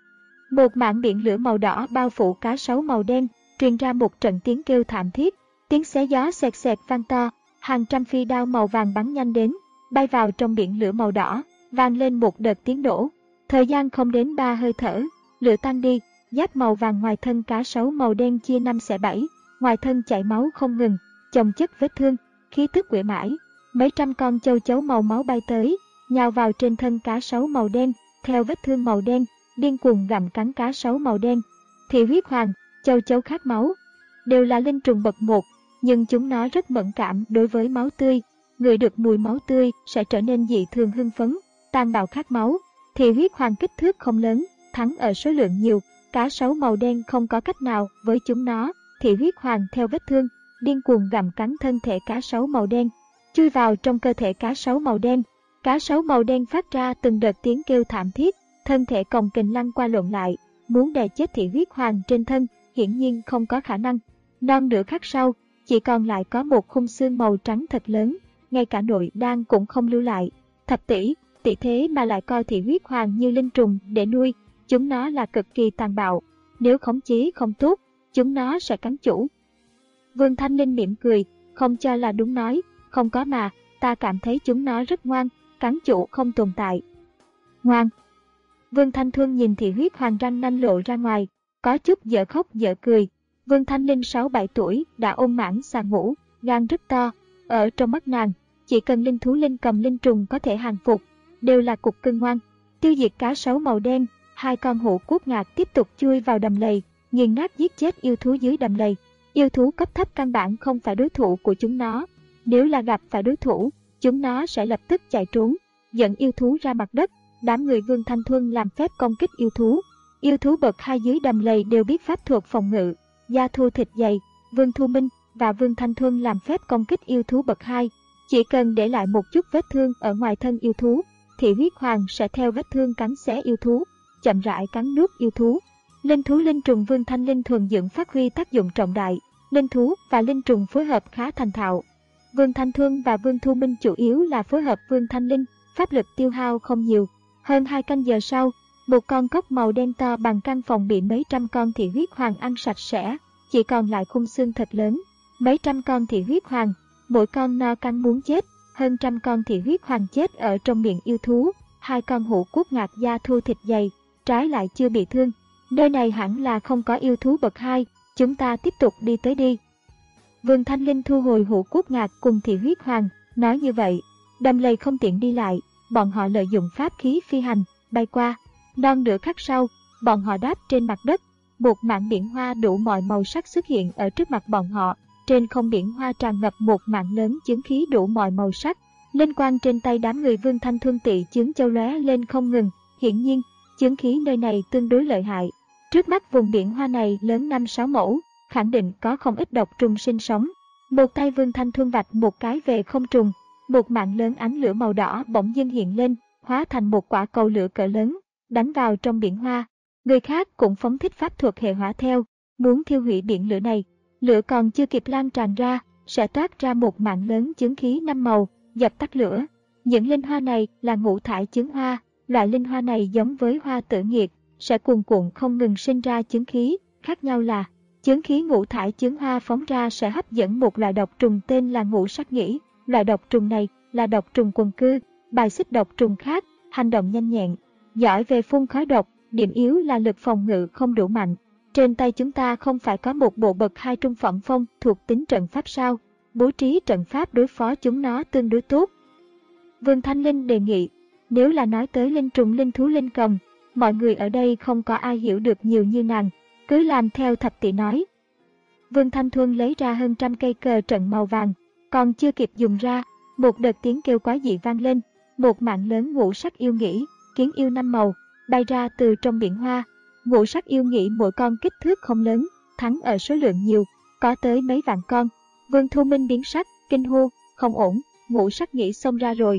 Một mảng biển lửa màu đỏ bao phủ cá sấu màu đen, truyền ra một trận tiếng kêu thảm thiết, tiếng xé gió xẹt xẹt vang to, hàng trăm phi đao màu vàng bắn nhanh đến, bay vào trong biển lửa màu đỏ, vang lên một đợt tiếng nổ. Thời gian không đến ba hơi thở, lửa tan đi, giáp màu vàng ngoài thân cá sấu màu đen chia năm xẻ bảy, ngoài thân chảy máu không ngừng, chồng chất vết thương, khí tức uể mãi. Mấy trăm con châu chấu màu máu bay tới, nhào vào trên thân cá sấu màu đen, theo vết thương màu đen, điên cuồng gặm cắn cá sấu màu đen. Thị huyết hoàng, châu chấu khát máu, đều là linh trùng bậc một, nhưng chúng nó rất mẫn cảm đối với máu tươi. Người được mùi máu tươi sẽ trở nên dị thường hưng phấn, tàn bạo khát máu. Thị huyết hoàng kích thước không lớn, thắng ở số lượng nhiều, cá sấu màu đen không có cách nào với chúng nó. Thị huyết hoàng theo vết thương, điên cuồng gặm cắn thân thể cá sấu màu đen, chui vào trong cơ thể cá sấu màu đen. Cá sấu màu đen phát ra từng đợt tiếng kêu thảm thiết, thân thể còng kềnh lăn qua lộn lại, muốn đè chết thị huyết hoàng trên thân, hiển nhiên không có khả năng. Non nửa khắc sau, chỉ còn lại có một khung xương màu trắng thật lớn, ngay cả nội đan cũng không lưu lại. Thập tỷ, tỷ thế mà lại coi thị huyết hoàng như linh trùng để nuôi, chúng nó là cực kỳ tàn bạo, nếu khống chế không tốt, chúng nó sẽ cắn chủ. Vương Thanh Linh mỉm cười, không cho là đúng nói, không có mà, ta cảm thấy chúng nó rất ngoan, cắn chủ không tồn tại. Ngoan. Vương Thanh Thuân nhìn thị huyết hoàng răng nanh lộ ra ngoài, có chút dở khóc dở cười. Vương Thanh Linh sáu bảy tuổi đã ôm mãn xà ngũ, gan rất to, ở trong mắt nàng, chỉ cần linh thú linh cầm linh trùng có thể hàng phục, đều là cục cưng ngoan. Tiêu diệt cá sấu màu đen, hai con hổ cuốc ngạc tiếp tục chui vào đầm lầy, nghiền nát giết chết yêu thú dưới đầm lầy. Yêu thú cấp thấp căn bản không phải đối thủ của chúng nó, nếu là gặp phải đối thủ, chúng nó sẽ lập tức chạy trốn, dẫn yêu thú ra mặt đất. Đám người Vương Thanh Thuân làm phép công kích yêu thú. Yêu thú bậc hai dưới đầm lầy đều biết pháp thuật phòng ngự, da thô thịt dày. Vương Thu Minh và Vương Thanh Thuân làm phép công kích yêu thú bậc hai, chỉ cần để lại một chút vết thương ở ngoài thân yêu thú, thị huyết hoàng sẽ theo vết thương cắn xé yêu thú, chậm rãi cắn nuốt yêu thú. Linh thú linh trùng Vương Thanh Linh thuần dưỡng phát huy tác dụng trọng đại, linh thú và linh trùng phối hợp khá thành thạo. Vương Thanh Thuân và Vương Thu Minh chủ yếu là phối hợp Vương Thanh Linh, pháp lực tiêu hao không nhiều. Hơn hai canh giờ sau, một con cóc màu đen to bằng căn phòng bị mấy trăm con thị huyết hoàng ăn sạch sẽ, chỉ còn lại khung xương thật lớn. Mấy trăm con thị huyết hoàng, mỗi con no cắn muốn chết, hơn trăm con thị huyết hoàng chết ở trong miệng yêu thú. Hai con hổ cuốc ngạc da thô thịt dày, trái lại chưa bị thương. Nơi này hẳn là không có yêu thú bậc hai, chúng ta tiếp tục đi tới đi. Vương Thanh Linh thu hồi hổ cuốc ngạc cùng thị huyết hoàng, nói như vậy, đầm lầy không tiện đi lại, bọn họ lợi dụng pháp khí phi hành, bay qua. Non nửa khắc sau, bọn họ đáp trên mặt đất, một mảng biển hoa đủ mọi màu sắc xuất hiện ở trước mặt bọn họ. Trên không biển hoa tràn ngập một mảng lớn chướng khí đủ mọi màu sắc. Linh quang trên tay đám người Vương Thanh Thuân tị chướng châu lóe lên không ngừng, hiển nhiên, chướng khí nơi này tương đối lợi hại. Trước mắt vùng biển hoa này lớn năm sáu mẫu, khẳng định có không ít độc trùng sinh sống. Một tay Vương Thanh Thuân vạch một cái về không trùng, một mạng lớn ánh lửa màu đỏ bỗng dưng hiện lên, hóa thành một quả cầu lửa cỡ lớn, đánh vào trong biển hoa. Người khác cũng phóng thích pháp thuật hệ hỏa theo, muốn thiêu hủy biển lửa này. Lửa còn chưa kịp lan tràn ra, sẽ toát ra một mạng lớn chướng khí năm màu, dập tắt lửa. Những linh hoa này là ngũ thải chướng hoa, loại linh hoa này giống với hoa tử nghiệt, sẽ cuồn cuộn không ngừng sinh ra chướng khí, khác nhau là chướng khí ngũ thải chướng hoa phóng ra sẽ hấp dẫn một loại độc trùng tên là ngũ sắc nhĩ. Loại độc trùng này là độc trùng quần cư, bài xích độc trùng khác, hành động nhanh nhẹn, giỏi về phun khói độc, điểm yếu là lực phòng ngự không đủ mạnh. Trên tay chúng ta không phải có một bộ bậc hai trung phẩm phong thuộc tính trận pháp sao, bố trí trận pháp đối phó chúng nó tương đối tốt. Vương Thanh Linh đề nghị, nếu là nói tới linh trùng linh thú linh cầm, mọi người ở đây không có ai hiểu được nhiều như nàng, cứ làm theo thập tỷ nói. Vương Thanh Thuân lấy ra hơn trăm cây cờ trận màu vàng, còn chưa kịp dùng ra, một đợt tiếng kêu quái dị vang lên, một mạng lớn ngũ sắc yêu nghĩ, kiến yêu năm màu, bay ra từ trong biển hoa. Ngũ sắc yêu nghĩ mỗi con kích thước không lớn, thắng ở số lượng nhiều, có tới mấy vạn con. Vương Thu Minh biến sắc, kinh hô, không ổn, ngũ sắc nghĩ xông ra rồi.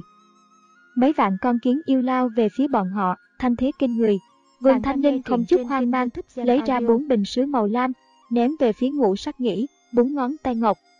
Mấy vạn con kiến yêu lao về phía bọn họ, thanh thế kinh người. Vương Thanh Linh không chút hoang mang, lấy ra bốn bình sứ màu lam, ném về phía ngũ sắc nghĩ, bốn ngón tay ngọc,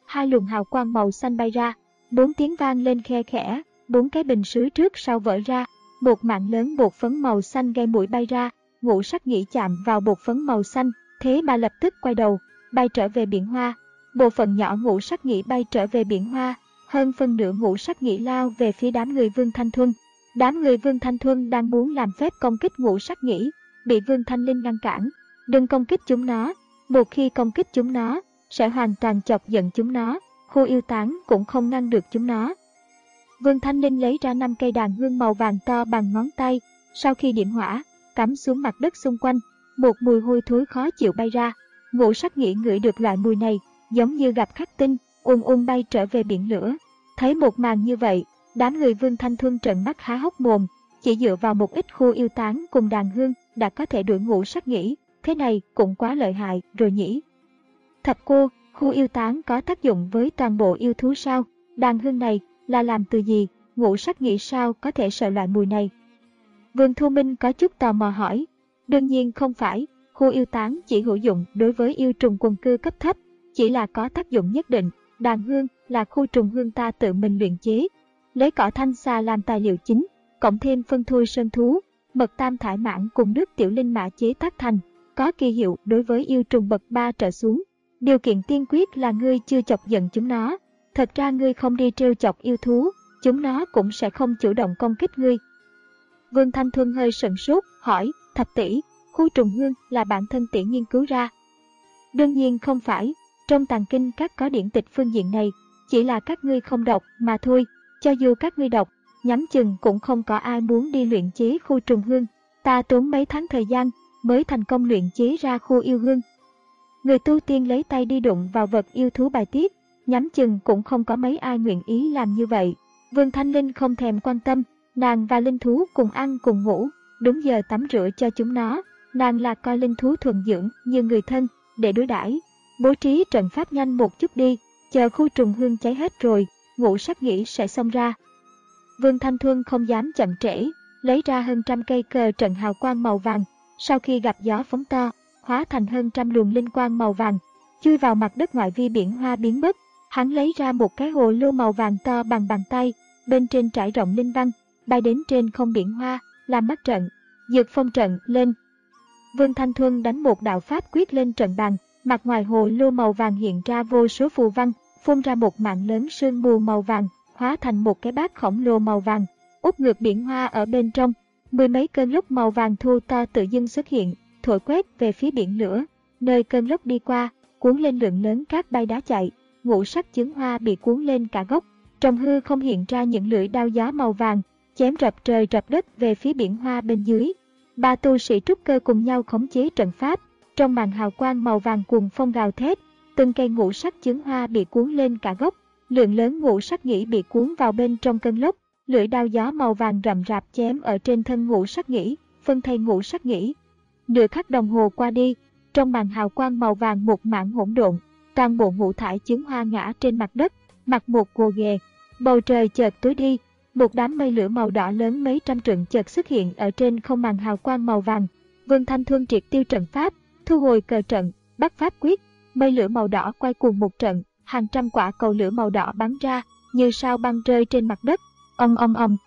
hai luồng hào quang màu xanh bay ra, bốn tiếng vang lên khe khẽ, bốn cái bình sứ trước sau vỡ ra, một mảng lớn bột phấn màu xanh gây mũi bay ra, ngũ sắc nhĩ chạm vào bột phấn màu xanh, thế mà lập tức quay đầu, bay trở về biển hoa. Bộ phận nhỏ ngũ sắc nhĩ bay trở về biển hoa, hơn phân nửa ngũ sắc nhĩ lao về phía đám người Vương Thanh Thuân. Đám người Vương Thanh Thuân đang muốn làm phép công kích ngũ sắc nhĩ, bị Vương Thanh Linh ngăn cản. Đừng công kích chúng nó, một khi công kích chúng nó, sẽ hoàn toàn chọc giận chúng nó, khu yêu tán cũng không ngăn được chúng nó. Vương Thanh Linh lấy ra năm cây đàn hương màu vàng to bằng ngón tay, sau khi điểm hỏa, cắm xuống mặt đất xung quanh, một mùi hôi thối khó chịu bay ra. Ngũ sắc nhĩ ngửi được loại mùi này, giống như gặp khắc tinh, ùn ùn bay trở về biển lửa. Thấy một màn như vậy, đám người Vương Thanh Thuân trợn mắt há hốc mồm, chỉ dựa vào một ít khu yêu tán cùng đàn hương đã có thể đuổi ngũ sắc nhĩ, thế này cũng quá lợi hại rồi nhỉ. Thập cô, khu yêu tán có tác dụng với toàn bộ yêu thú sao? Đàn hương này là làm từ gì? Ngũ sắc nhĩ sao có thể sợ loại mùi này? Vương Thu Minh có chút tò mò hỏi. Đương nhiên không phải, khu yêu tán chỉ hữu dụng đối với yêu trùng quần cư cấp thấp, chỉ là có tác dụng nhất định. Đàn hương là khu trùng hương ta tự mình luyện chế, lấy cỏ thanh xà làm tài liệu chính, cộng thêm phân thui sơn thú, mật tam thải mãng cùng nước tiểu linh mã chế tác thành, có kỳ hiệu đối với yêu trùng bậc ba trở xuống. Điều kiện tiên quyết là ngươi chưa chọc giận chúng nó. Thật ra ngươi không đi trêu chọc yêu thú, chúng nó cũng sẽ không chủ động công kích ngươi. Vương Thanh Thuân hơi sửng sốt, hỏi, Thập tỷ, khu trùng hương là bản thân tỷ nghiên cứu ra? Đương nhiên không phải, trong tàng kinh các có điển tịch phương diện này, chỉ là các ngươi không đọc mà thôi, cho dù các ngươi đọc, nhắm chừng cũng không có ai muốn đi luyện chế khu trùng hương. Ta tốn mấy tháng thời gian mới thành công luyện chế ra khu yêu hương. Người tu tiên lấy tay đi đụng vào vật yêu thú bài tiết, nhắm chừng cũng không có mấy ai nguyện ý làm như vậy. Vương Thanh Linh không thèm quan tâm, nàng và linh thú cùng ăn cùng ngủ, đúng giờ tắm rửa cho chúng nó, nàng là coi linh thú thuần dưỡng như người thân để đối đãi. Bố trí trận pháp nhanh một chút đi, chờ khu trùng hương cháy hết rồi, ngũ sắc nhĩ sẽ xông ra. Vương Thanh Thuân không dám chậm trễ, lấy ra hơn trăm cây cờ trận hào quang màu vàng, sau khi gặp gió phóng to, hóa thành hơn trăm luồng linh quang màu vàng, chui vào mặt đất ngoại vi biển hoa biến mất. Hắn lấy ra một cái hồ lô màu vàng to bằng bàn tay, bên trên trải rộng linh văn, bay đến trên không biển hoa, làm mắt trận, dược phong trận lên. Vương Thanh Thuân đánh một đạo pháp quyết lên trận bàn, mặt ngoài hồ lô màu vàng hiện ra vô số phù văn, phun ra một mảng lớn sương mù màu vàng, hóa thành một cái bát khổng lồ màu vàng, úp ngược biển hoa ở bên trong. Mười mấy cơn lốc màu vàng thu to tự dưng xuất hiện, thổi quét về phía biển lửa, nơi cơn lốc đi qua, cuốn lên lượng lớn cát bay đá chạy, ngũ sắc chướng hoa bị cuốn lên cả gốc. Trong hư không hiện ra những lưỡi đao gió màu vàng, chém rập trời rập đất về phía biển hoa bên dưới. Ba tu sĩ trúc cơ cùng nhau khống chế trận pháp, trong màn hào quang màu vàng cuồng phong gào thét, từng cây ngũ sắc chướng hoa bị cuốn lên cả gốc, lượng lớn ngũ sắc nhĩ bị cuốn vào bên trong cơn lốc, lưỡi đao gió màu vàng rậm rạp chém ở trên thân ngũ sắc nhĩ, phân thây ngũ sắc nhĩ. Nửa khắc đồng hồ qua đi, trong màn hào quang màu vàng một mảng hỗn độn, toàn bộ ngũ thải chướng hoa ngã trên mặt đất, mặt một gồ ghề. Bầu trời chợt tối đi, một đám mây lửa màu đỏ lớn mấy trăm trượng chợt xuất hiện ở trên không màn hào quang màu vàng. Vương Thanh Thuân triệt tiêu trận pháp, thu hồi cờ trận, bắt pháp quyết, mây lửa màu đỏ quay cuồng một trận, hàng trăm quả cầu lửa màu đỏ bắn ra, như sao băng rơi trên mặt đất. Ong ong ong.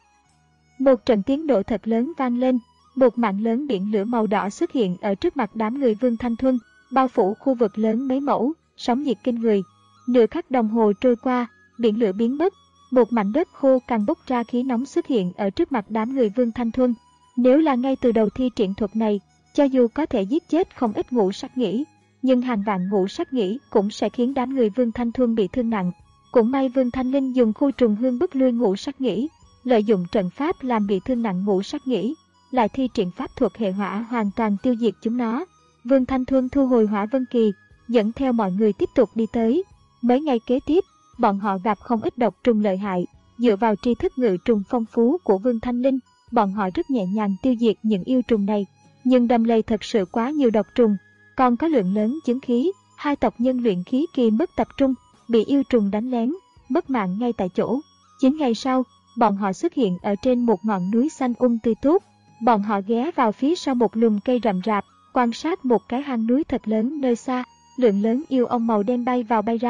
Một trận tiếng nổ thật lớn vang lên, một mảng lớn biển lửa màu đỏ xuất hiện ở trước mặt đám người Vương Thanh Thuân, bao phủ khu vực lớn mấy mẫu, sóng nhiệt kinh người. Nửa khắc đồng hồ trôi qua, biển lửa biến mất, một mảnh đất khô cằn bốc ra khí nóng xuất hiện ở trước mặt đám người Vương Thanh Thuân. Nếu là ngay từ đầu thi triển thuật này, cho dù có thể giết chết không ít ngũ sắc nhĩ, nhưng hàng vạn ngũ sắc nhĩ cũng sẽ khiến đám người Vương Thanh Thuân bị thương nặng. Cũng may Vương Thanh Linh dùng khu trùng hương bức lui ngũ sắc nhĩ, lợi dụng trận pháp làm bị thương nặng ngũ sắc nhĩ, lại thi triển pháp thuật hệ hỏa hoàn toàn tiêu diệt chúng nó. Vương Thanh Thuân thu hồi hỏa vân kỳ, dẫn theo mọi người tiếp tục đi tới. Mấy ngày kế tiếp, bọn họ gặp không ít độc trùng lợi hại. Dựa vào tri thức ngự trùng phong phú của Vương Thanh Linh, bọn họ rất nhẹ nhàng tiêu diệt những yêu trùng này. Nhưng đầm lầy thật sự quá nhiều độc trùng, còn có lượng lớn chứng khí. Hai tộc nhân luyện khí kỳ mất tập trung, bị yêu trùng đánh lén, mất mạng ngay tại chỗ. Chín ngày sau, bọn họ xuất hiện ở trên một ngọn núi xanh um tươi tốt. Bọn họ ghé vào phía sau một lùm cây rậm rạp, quan sát một cái hang núi thật lớn nơi xa. Lượng lớn yêu ong màu đen bay vào bay ra.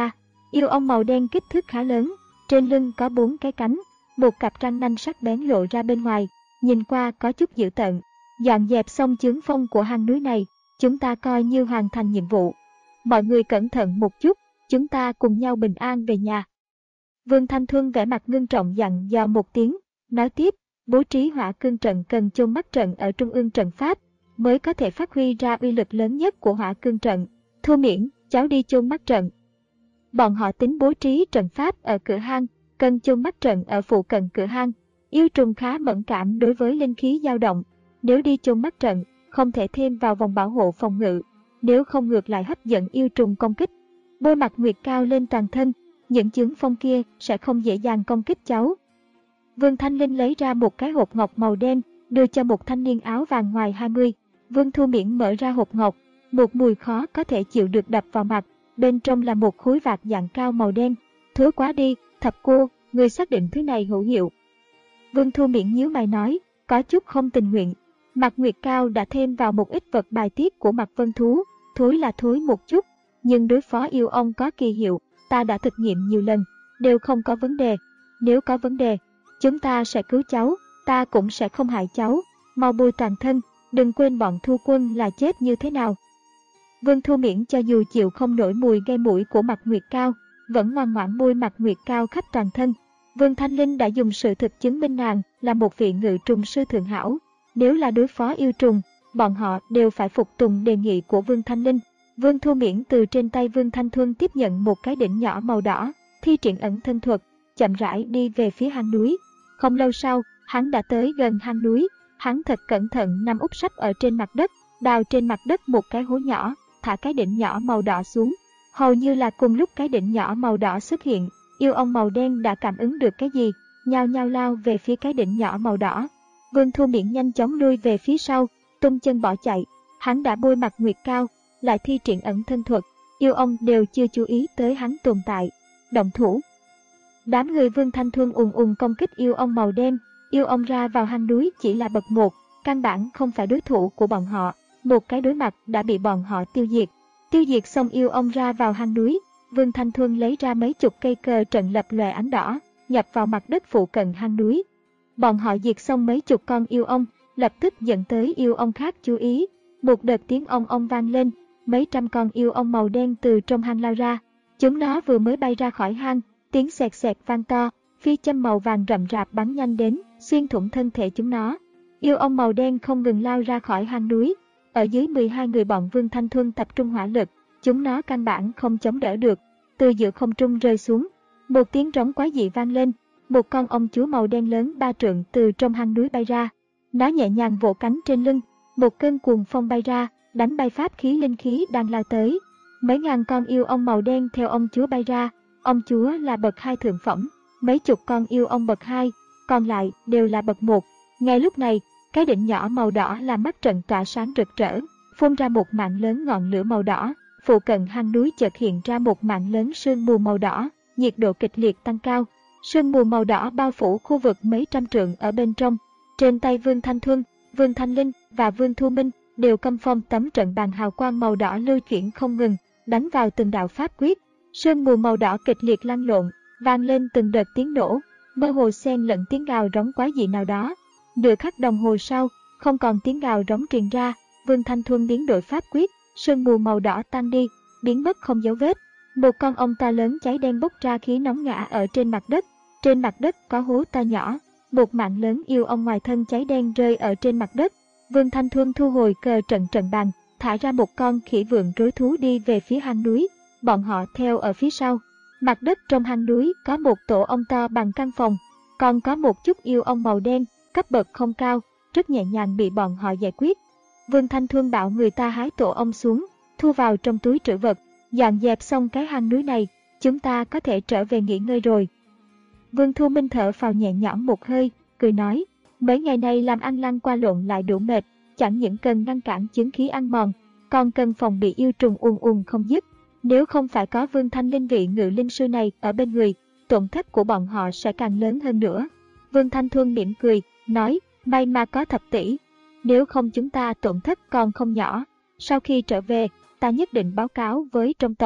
Yêu ong màu đen kích thước khá lớn, trên lưng có bốn cái cánh, một cặp răng nanh sắc bén lộ ra bên ngoài, nhìn qua có chút dữ tợn. Dọn dẹp xong chướng phong của hang núi này, chúng ta coi như hoàn thành nhiệm vụ. Mọi người cẩn thận một chút, chúng ta cùng nhau bình an về nhà. Vương Thanh Thuân vẻ mặt ngưng trọng dặn dò một tiếng, nói tiếp, bố trí hỏa cương trận cần chôn mắt trận ở trung ương trận pháp, mới có thể phát huy ra uy lực lớn nhất của hỏa cương trận. Thu Miễn, cháu đi chôn mắt trận. Bọn họ tính bố trí trận pháp ở cửa hang, cần chôn mắt trận ở phụ cận cửa hang. Yêu trùng khá mẫn cảm đối với linh khí dao động. Nếu đi chôn mắt trận, không thể thêm vào vòng bảo hộ phòng ngự, nếu không ngược lại hấp dẫn yêu trùng công kích. Bôi mặt nguyệt cao lên toàn thân, những chướng phong kia sẽ không dễ dàng công kích cháu. Vương Thanh Linh lấy ra một cái hộp ngọc màu đen, đưa cho một thanh niên áo vàng ngoài hai mươi. Vương Thu Miễn mở ra hộp ngọc, một mùi khó có thể chịu được đập vào mặt, bên trong là một khối vạc dạng cao màu đen. Thối quá đi, Thập cô, người xác định thứ này hữu hiệu. Vương Thu Miễn nhíu mày nói, có chút không tình nguyện. Mặt nguyệt cao đã thêm vào một ít vật bài tiết của mặt vân thú, thối là thối một chút, nhưng đối phó yêu ong có kỳ hiệu, ta đã thực nghiệm nhiều lần, đều không có vấn đề. Nếu có vấn đề, chúng ta sẽ cứu cháu, ta cũng sẽ không hại cháu, mau bôi toàn thân, đừng quên bọn Thu Quân là chết như thế nào. Vương Thu Miễn cho dù chịu không nổi mùi gây mũi của mặt nguyệt cao, vẫn ngoan ngoãn bôi mặt nguyệt cao khắp toàn thân. Vương Thanh Linh đã dùng sự thực chứng minh nàng là một vị ngự trùng sư thượng hảo. Nếu là đối phó yêu trùng, bọn họ đều phải phục tùng đề nghị của Vương Thanh Linh. Vương Thu Miễn từ trên tay Vương Thanh Thuân tiếp nhận một cái đỉnh nhỏ màu đỏ, thi triển ẩn thân thuật, chậm rãi đi về phía hang núi. Không lâu sau, hắn đã tới gần hang núi. Hắn thật cẩn thận nằm úp sấp ở trên mặt đất, đào trên mặt đất một cái hố nhỏ, thả cái đỉnh nhỏ màu đỏ xuống. Hầu như là cùng lúc cái đỉnh nhỏ màu đỏ xuất hiện, yêu ong màu đen đã cảm ứng được cái gì, nhao nhao lao về phía cái đỉnh nhỏ màu đỏ. Vương Thu Miễn nhanh chóng lui về phía sau, tung chân bỏ chạy. Hắn đã bôi mặt nguyệt cao, lại thi triển ẩn thân thuật, yêu ong đều chưa chú ý tới hắn tồn tại. Động thủ. Đám người Vương Thanh Thuân ùn ùn công kích yêu ong màu đen. Yêu ong ra vào hang núi chỉ là bậc một, căn bản không phải đối thủ của bọn họ. Một cái đối mặt đã bị bọn họ tiêu diệt. Tiêu diệt xong yêu ong ra vào hang núi, Vương Thanh Thuân lấy ra mấy chục cây cờ trận lập lòe ánh đỏ, nhập vào mặt đất phụ cận hang núi. Bọn họ diệt xong mấy chục con yêu ong, lập tức dẫn tới yêu ong khác chú ý. Một đợt tiếng ong ong vang lên, mấy trăm con yêu ong màu đen từ trong hang lao ra. Chúng nó vừa mới bay ra khỏi hang, tiếng xẹt xẹt vang to, phi châm màu vàng rậm rạp bắn nhanh đến, xuyên thủng thân thể chúng nó. Yêu ong màu đen không ngừng lao ra khỏi hang núi. Ở dưới mười hai người bọn Vương Thanh Thuân tập trung hỏa lực, chúng nó căn bản không chống đỡ được, từ giữa không trung rơi xuống. Một tiếng rống quái dị vang lên, một con ong chúa màu đen lớn ba trượng từ trong hang núi bay ra. Nó nhẹ nhàng vỗ cánh trên lưng, một cơn cuồng phong bay ra, đánh bay pháp khí linh khí đang lao tới. Mấy ngàn con yêu ong màu đen theo ong chúa bay ra, ong chúa là bậc hai thượng phẩm, mấy chục con yêu ong bậc hai, còn lại đều là bậc một. Ngay lúc này, cái đỉnh nhỏ màu đỏ làm mắt trận tỏa sáng rực rỡ, phun ra một mảng lớn ngọn lửa màu đỏ. Phụ cận hang núi chợt hiện ra một mảng lớn sương mù màu đỏ, nhiệt độ kịch liệt tăng cao. Sương mù màu đỏ bao phủ khu vực mấy trăm trượng ở bên trong. Trên tay Vương Thanh Thuân, Vương Thanh Linh và Vương Thu Minh đều cầm phong tấm trận bàn hào quang màu đỏ lưu chuyển không ngừng, đánh vào từng đạo pháp quyết. Sương mù màu đỏ kịch liệt lăn lộn, vang lên từng đợt tiếng nổ, mơ hồ xen lẫn tiếng gào rống quái dị nào đó. Nửa khắc đồng hồ sau, không còn tiếng gào rống truyền ra, Vương Thanh Thuân biến đổi pháp quyết, sương mù màu đỏ tan đi, biến mất không dấu vết. Một con ong to lớn cháy đen bốc ra khí nóng ngã ở trên mặt đất. Trên mặt đất có hố to nhỏ, một mạng lớn yêu ong ngoài thân cháy đen rơi ở trên mặt đất. Vương Thanh Thuân thu hồi cờ trận trận bàn, thả ra một con khỉ vượn rối thú đi về phía hang núi. Bọn họ theo ở phía sau. Mặt đất trong hang núi có một tổ ong to bằng căn phòng, còn có một chút yêu ong màu đen, cấp bậc không cao, rất nhẹ nhàng bị bọn họ giải quyết. Vương Thanh Thuân bảo người ta hái tổ ong xuống, thu vào trong túi trữ vật, dọn dẹp xong cái hang núi này, chúng ta có thể trở về nghỉ ngơi rồi. Vương Thu Minh thở phào nhẹ nhõm một hơi, cười nói, mấy ngày nay làm ăn lăn qua lộn lại đủ mệt, chẳng những cần ngăn cản chứng khí ăn mòn, còn cần phòng bị yêu trùng ùn ùn không dứt. Nếu không phải có Vương Thanh Linh vị ngự linh sư này ở bên người, tổn thất của bọn họ sẽ càng lớn hơn nữa. Vương Thanh Thuân mỉm cười, nói, may mà có thập tỷ, nếu không chúng ta tổn thất còn không nhỏ. Sau khi trở về, ta nhất định báo cáo với trong tộc.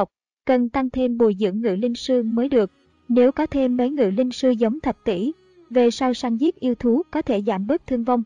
cần tăng thêm bồi dưỡng ngự linh sư mới được. Nếu có thêm mấy ngự linh sư giống thập tỷ, về sau săn giết yêu thú có thể giảm bớt thương vong.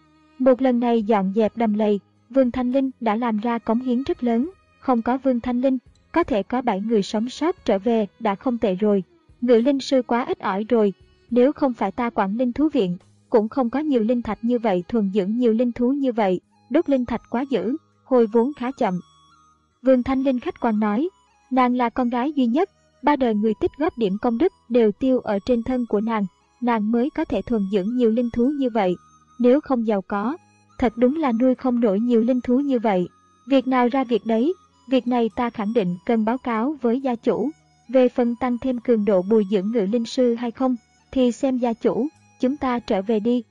Một lần này dọn dẹp đầm lầy, Vương Thanh Linh đã làm ra cống hiến rất lớn. Không có Vương Thanh Linh, có thể có bảy người sống sót trở về đã không tệ rồi. Ngự linh sư quá ít ỏi rồi, nếu không phải ta quản linh thú viện, cũng không có nhiều linh thạch như vậy thuần dưỡng nhiều linh thú như vậy, đốt linh thạch quá dữ, hồi vốn khá chậm. Vương Thanh Linh khách quan nói, nàng là con gái duy nhất, ba đời người tích góp điểm công đức đều tiêu ở trên thân của nàng, nàng mới có thể thuần dưỡng nhiều linh thú như vậy. Nếu không giàu có, thật đúng là nuôi không nổi nhiều linh thú như vậy. Việc nào ra việc đấy, việc này ta khẳng định cần báo cáo với gia chủ. Về phần tăng thêm cường độ bồi dưỡng ngự linh sư hay không, thì xem gia chủ, chúng ta trở về đi.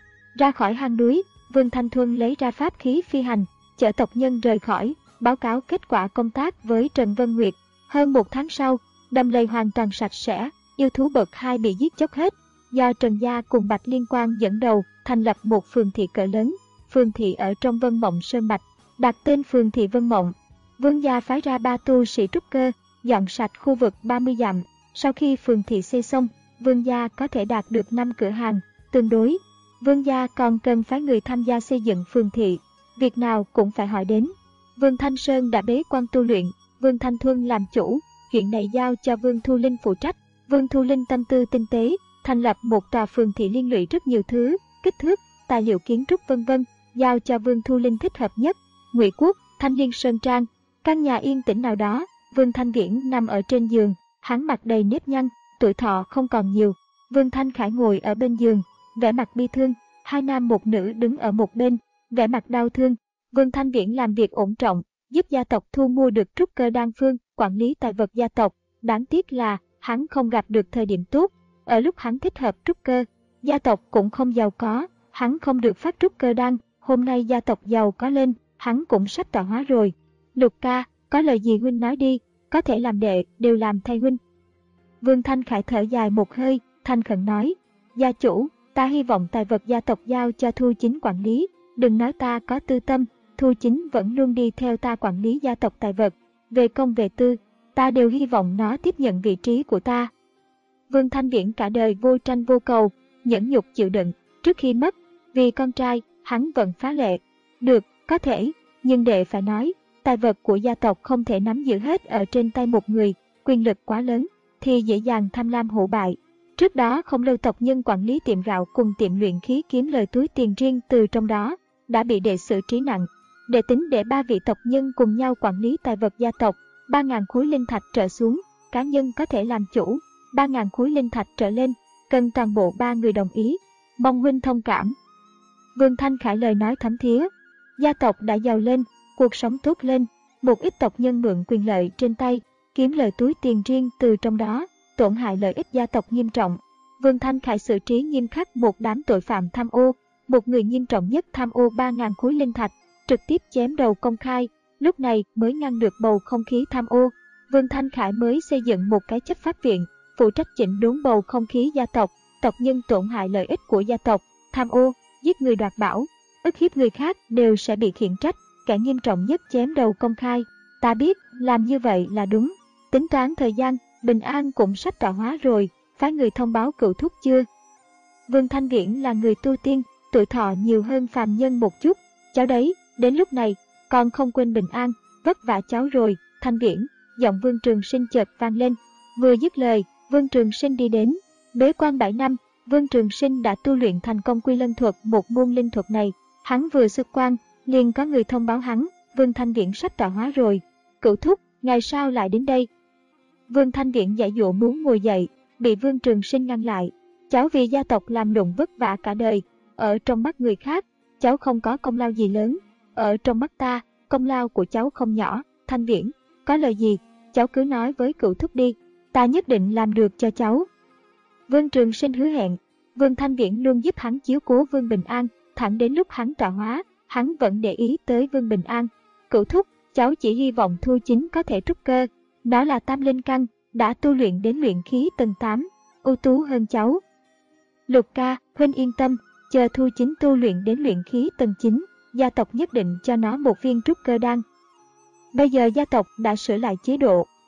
Ra khỏi hang núi, Vương Thanh Thuân lấy ra pháp khí phi hành, chở tộc nhân rời khỏi, báo cáo kết quả công tác với Trần Vân Nguyệt. Hơn một tháng sau, đầm lầy hoàn toàn sạch sẽ, yêu thú bậc hai bị giết chóc hết. Do Trần Gia cùng Bạch Liên Quan dẫn đầu, thành lập một phường thị cỡ lớn, phường thị ở trong Vân Mộng Sơn Mạch, đặt tên phường thị Vân Mộng. Vương gia phái ra ba tu sĩ trúc cơ, dọn sạch khu vực ba mươi dặm. Sau khi phường thị xây xong, Vương gia có thể đạt được năm cửa hàng, tương đối. Vương gia còn cần phái người tham gia xây dựng phường thị, việc nào cũng phải hỏi đến. Vương Thanh Sơn đã bế quan tu luyện, Vương Thanh Thuân làm chủ, chuyện này giao cho Vương Thu Linh phụ trách. Vương Thu Linh tâm tư tinh tế, thành lập một tòa phường thị liên lụy rất nhiều thứ, kích thước, tài liệu kiến trúc vân vân, giao cho Vương Thu Linh thích hợp nhất. Ngụy Quốc, Thanh Liên Sơn Trang, căn nhà yên tĩnh nào đó, Vương Thanh Viễn nằm ở trên giường, hắn mặt đầy nếp nhăn, tuổi thọ không còn nhiều. Vương Thanh Khải ngồi ở bên giường, vẻ mặt bi thương, hai nam một nữ đứng ở một bên, vẻ mặt đau thương. Vương Thanh Viễn làm việc ổn trọng, giúp gia tộc thu mua được trúc cơ đan phương, quản lý tài vật gia tộc. Đáng tiếc là hắn không gặp được thời điểm tốt, ở lúc hắn thích hợp trúc cơ, gia tộc cũng không giàu có, hắn không được phát trúc cơ đan. Hôm nay gia tộc giàu có lên, hắn cũng sắp tọa hóa rồi. Lục ca, có lời gì huynh nói đi, có thể làm đệ, đều làm thay huynh. Vương Thanh Khải thở dài một hơi, thanh khẩn nói, gia chủ, ta hy vọng tài vật gia tộc giao cho Thu Chính quản lý, đừng nói ta có tư tâm, Thu Chính vẫn luôn đi theo ta quản lý gia tộc tài vật, về công về tư, ta đều hy vọng nó tiếp nhận vị trí của ta. Vương Thanh Viễn cả đời vô tranh vô cầu, nhẫn nhục chịu đựng, trước khi mất, vì con trai, hắn vẫn phá lệ. Được, có thể, nhưng đệ phải nói, tài vật của gia tộc không thể nắm giữ hết ở trên tay một người, quyền lực quá lớn, thì dễ dàng tham lam hổ bại. Trước đó không lâu tộc nhân quản lý tiệm gạo cùng tiệm luyện khí kiếm lời túi tiền riêng từ trong đó, đã bị đệ xử trí nặng. Đệ tính để ba vị tộc nhân cùng nhau quản lý tài vật gia tộc, ba ngàn khối linh thạch trở xuống, cá nhân có thể làm chủ, ba ngàn khối linh thạch trở lên, cần toàn bộ ba người đồng ý. Mong huynh thông cảm. Vương Thanh Khải lời nói thấm thía, gia tộc đã giàu lên, cuộc sống tốt lên, một ít tộc nhân mượn quyền lợi trên tay, kiếm lời túi tiền riêng từ trong đó, tổn hại lợi ích gia tộc nghiêm trọng. Vương Thanh Khải xử trí nghiêm khắc một đám tội phạm tham ô, một người nghiêm trọng nhất tham ô ba ngàn khối linh thạch, trực tiếp chém đầu công khai, lúc này mới ngăn được bầu không khí tham ô. Vương Thanh Khải mới xây dựng một cái chấp pháp viện, phụ trách chỉnh đốn bầu không khí gia tộc, tộc nhân tổn hại lợi ích của gia tộc, tham ô, giết người đoạt bảo, ức hiếp người khác đều sẽ bị khiển trách, kẻ nghiêm trọng nhất chém đầu công khai. Ta biết, làm như vậy là đúng. Tính toán thời gian, Bình An cũng sắp tọa hóa rồi, phái người thông báo Cửu Thúc chưa? Vương Thanh Viễn là người tu tiên, tuổi thọ nhiều hơn phàm nhân một chút, cháu đấy, đến lúc này, còn không quên Bình An, vất vả cháu rồi, Thanh Viễn, giọng Vương Trường Sinh chợt vang lên. Vừa dứt lời, Vương Trường Sinh đi đến, bế quan bảy năm, Vương Trường Sinh đã tu luyện thành công Quy Lân thuật, một môn linh thuật này. Hắn vừa xuất quan, liền có người thông báo hắn, Vương Thanh Viễn sắp tọa hóa rồi. Cửu Thúc, ngày sao lại đến đây? Vương Thanh Viễn giãy giụa muốn ngồi dậy, bị Vương Trường Sinh ngăn lại. Cháu vì gia tộc làm lụng vất vả cả đời, ở trong mắt người khác, cháu không có công lao gì lớn, ở trong mắt ta, công lao của cháu không nhỏ. Thanh Viễn, có lời gì, cháu cứ nói với Cửu Thúc đi, ta nhất định làm được cho cháu. Vương Trường Sinh hứa hẹn, Vương Thanh Viễn luôn giúp hắn chiếu cố Vương Bình An, thẳng đến lúc hắn tọa hóa, hắn vẫn để ý tới Vương Bình An. Cửu Thúc, cháu chỉ hy vọng Thu Chính có thể trúc cơ, nó là tam linh căn, đã tu luyện đến luyện khí tầng tám, ưu tú hơn cháu. Lục ca, huynh yên tâm, chờ Thu Chính tu luyện đến luyện khí tầng chín, gia tộc nhất định cho nó một viên trúc cơ đan. Bây giờ gia tộc đã sửa lại chế độ,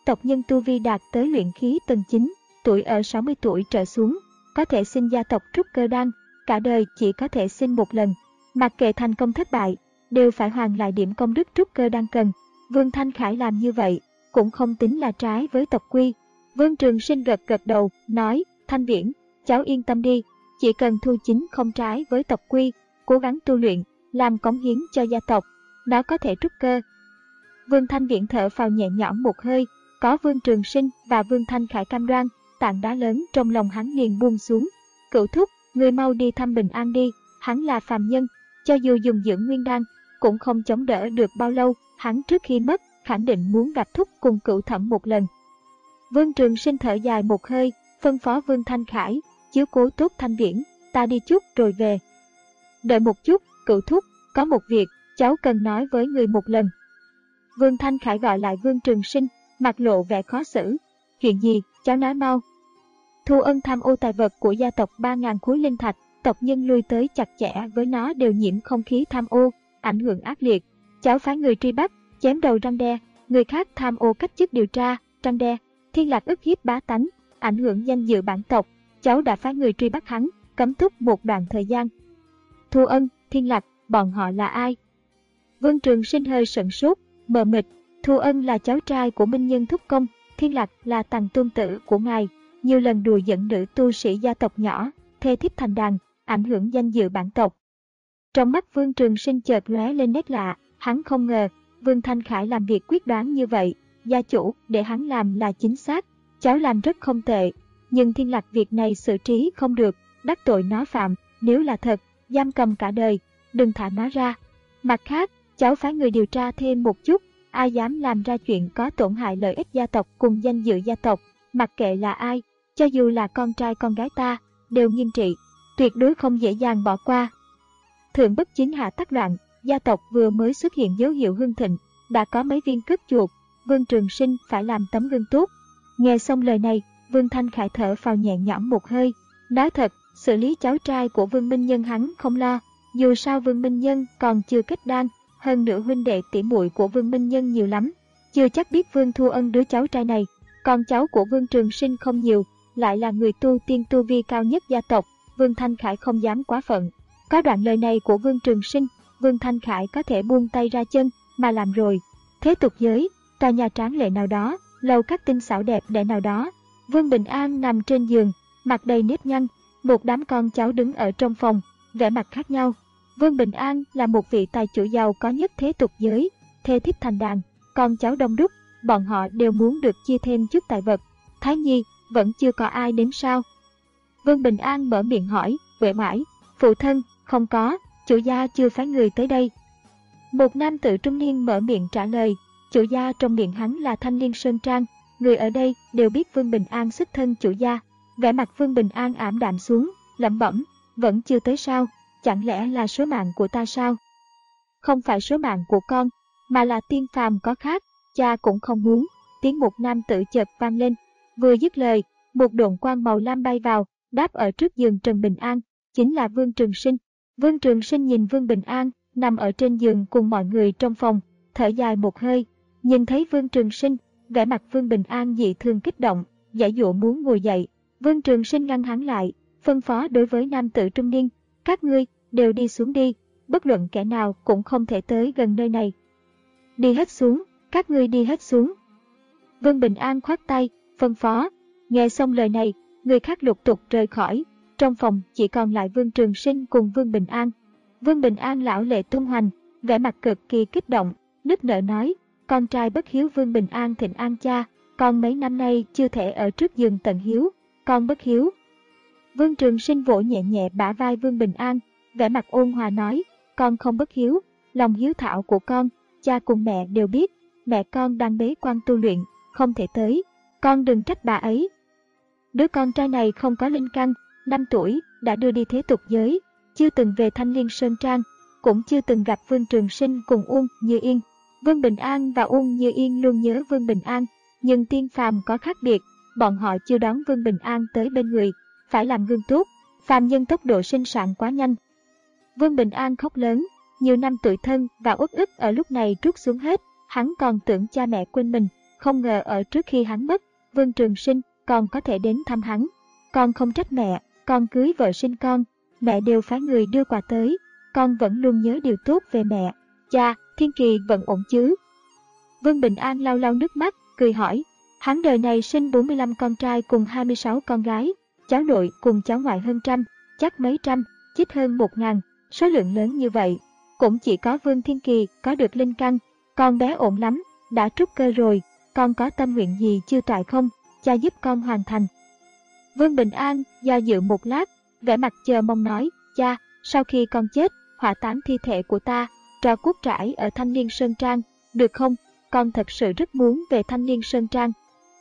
tộc nhân tu vi đạt tới luyện khí tầng chín, tuổi ở sáu mươi tuổi trở xuống, có thể xin gia tộc trúc cơ đan, cả đời chỉ có thể xin một lần. Mặc kệ thành công thất bại, đều phải hoàn lại điểm công đức trúc cơ đan cần. Vương Thanh Khải làm như vậy, cũng không tính là trái với tộc quy. Vương Trường Sinh gật gật đầu, nói, Thanh Viễn, cháu yên tâm đi, chỉ cần thu chính không trái với tộc quy, cố gắng tu luyện, làm cống hiến cho gia tộc, nó có thể trúc cơ. Vương Thanh Viễn thở phào nhẹ nhõm một hơi, có Vương Trường Sinh và Vương Thanh Khải cam đoan, tảng đá lớn trong lòng hắn liền buông xuống. Cửu thúc, người mau đi thăm Bình An đi, hắn là phàm nhân, cho dù dùng dưỡng nguyên đan, cũng không chống đỡ được bao lâu, hắn trước khi mất, khẳng định muốn gặp thúc cùng Cửu Thẩm một lần. Vương Trường Sinh thở dài một hơi, phân phó Vương Thanh Khải, chiếu cố tốt Thanh Viễn, ta đi chút rồi về. Đợi một chút, Cửu thúc, có một việc, cháu cần nói với người một lần. Vương Thanh Khải gọi lại Vương Trường Sinh, mặt lộ vẻ khó xử. Chuyện gì, cháu nói mau. Thu Ân tham ô tài vật của gia tộc ba nghìn khối linh thạch, tộc nhân lui tới chặt chẽ với nó đều nhiễm không khí tham ô, ảnh hưởng ác liệt. Cháu phái người truy bắt, chém đầu răng đe, người khác tham ô cách chức điều tra, răng đe, Thiên Lạc ức hiếp bá tánh, ảnh hưởng danh dự bản tộc. Cháu đã phái người truy bắt hắn, cấm túc một đoạn thời gian. Thu Ân, Thiên Lạc, bọn họ là ai? Vương Trường Sinh hơi sửng sốt, mờ mịt. Thu Ân là cháu trai của Minh Nhân Thúc Công, Thiên Lạc là tằng tôn tử của ngài, nhiều lần đùa giỡn nữ tu sĩ gia tộc nhỏ, thê thiếp thành đàn, ảnh hưởng danh dự bản tộc. Trong mắt Vương Trường Sinh chợt lóe lên nét lạ, hắn không ngờ Vương Thanh Khải làm việc quyết đoán như vậy. Gia chủ để hắn làm là chính xác, cháu làm rất không tệ, nhưng Thiên Lạc việc này xử trí không được, đắc tội nó phạm, nếu là thật, giam cầm cả đời, đừng thả nó ra. Mặt khác, cháu phái người điều tra thêm một chút, ai dám làm ra chuyện có tổn hại lợi ích gia tộc cùng danh dự gia tộc, mặc kệ là ai, cho dù là con trai con gái ta, đều nghiêm trị, tuyệt đối không dễ dàng bỏ qua. Thượng bất chính hạ tắc loạn, gia tộc vừa mới xuất hiện dấu hiệu hưng thịnh, đã có mấy viên cất chuột, Vương Trường Sinh phải làm tấm gương tốt. Nghe xong lời này, Vương Thanh Khải thở phào nhẹ nhõm một hơi, nói thật, xử lý cháu trai của Vương Minh Nhân hắn không lo, dù sao Vương Minh Nhân còn chưa kết đan, hơn nữa huynh đệ tỷ muội của Vương Minh Nhân nhiều lắm, chưa chắc biết Vương Thu Ân đứa cháu trai này, con cháu của Vương Trường Sinh không nhiều, lại là người tu tiên tu vi cao nhất gia tộc, Vương Thanh Khải không dám quá phận. Có đoạn lời này của Vương Trường Sinh, Vương Thanh Khải có thể buông tay ra chân mà làm rồi. Thế tục giới, tòa nhà tráng lệ nào đó, lầu các tinh xảo đẹp đẽ nào đó, Vương Bình An nằm trên giường, mặt đầy nếp nhăn, một đám con cháu đứng ở trong phòng, vẻ mặt khác nhau. Vương Bình An là một vị tài chủ giàu có nhất thế tục giới, thê thiếp thành đàn, con cháu đông đúc, bọn họ đều muốn được chia thêm chút tài vật. Thái Nhi, vẫn chưa có ai đến sao? Vương Bình An mở miệng hỏi, uể oải, phụ thân, không có, chủ gia chưa phái người tới đây. Một nam tử trung niên mở miệng trả lời, chủ gia trong miệng hắn là Thanh Liên Sơn Trang, người ở đây đều biết Vương Bình An xuất thân chủ gia. Vẻ mặt Vương Bình An ảm đạm xuống, lẩm bẩm, vẫn chưa tới sao, chẳng lẽ là số mạng của ta sao? Không phải số mạng của con, mà là tiên phàm có khác, cha cũng không muốn. Tiếng một nam tử chợt vang lên, vừa dứt lời, một độn quang màu lam bay vào, đáp ở trước giường Trần Bình An, chính là Vương Trường Sinh. Vương Trường Sinh nhìn Vương Bình An nằm ở trên giường cùng mọi người trong phòng, thở dài một hơi, nhìn thấy Vương Trường Sinh, vẻ mặt Vương Bình An dị thường kích động, giãy giụa muốn ngồi dậy. Vương Trường Sinh ngăn hắn lại, phân phó đối với nam tử trung niên, các ngươi đều đi xuống đi, bất luận kẻ nào cũng không thể tới gần nơi này. Đi hết xuống, các ngươi đi hết xuống. Vương Bình An khoát tay, phân phó. Nghe xong lời này, người khác lục tục rời khỏi, trong phòng chỉ còn lại Vương Trường Sinh cùng Vương Bình An. Vương Bình An lão lệ tung hoành, vẻ mặt cực kỳ kích động, nức nở nói, con trai bất hiếu Vương Bình An thịnh an cha, con mấy năm nay chưa thể ở trước giường tận hiếu, con bất hiếu. Vương Trường Sinh vỗ nhẹ nhẹ bả vai Vương Bình An, vẻ mặt ôn hòa nói, con không bất hiếu, lòng hiếu thảo của con, cha cùng mẹ đều biết, mẹ con đang bế quan tu luyện, không thể tới, con đừng trách bà ấy. Đứa con trai này không có linh căn, năm tuổi, đã đưa đi thế tục giới, chưa từng về Thanh Liên Sơn Trang, cũng chưa từng gặp Vương Trường Sinh cùng Uông Như Yên. Vương Bình An và Uông Như Yên luôn nhớ Vương Bình An, nhưng tiên phàm có khác biệt, bọn họ chưa đón Vương Bình An tới bên người, phải làm gương tốt, phàm nhân tốc độ sinh sản quá nhanh. Vương Bình An khóc lớn, nhiều năm tủi thân và uất ức ở lúc này trút xuống hết, hắn còn tưởng cha mẹ quên mình, không ngờ ở trước khi hắn mất, Vương Trường Sinh còn có thể đến thăm hắn. Con không trách mẹ, con cưới vợ sinh con, mẹ đều phái người đưa quà tới, con vẫn luôn nhớ điều tốt về mẹ. Cha, Thiên Kỳ vẫn ổn chứ? Vương Bình An lau lau nước mắt, cười hỏi. Hắn đời này sinh bốn mươi lăm con trai cùng hai mươi sáu con gái, cháu nội cùng cháu ngoại hơn trăm, chắc mấy trăm, chích hơn một ngàn, số lượng lớn như vậy. Cũng chỉ có Vương Thiên Kỳ có được linh căn, con bé ổn lắm, đã trúc cơ rồi, con có tâm nguyện gì chưa toại không, cha giúp con hoàn thành. Vương Bình An do dự một lát, vẻ mặt chờ mong nói, cha, sau khi con chết, hỏa táng thi thể của ta, tro cốt trải ở Thanh Liên Sơn Trang, được không? Con thật sự rất muốn về Thanh Liên Sơn Trang.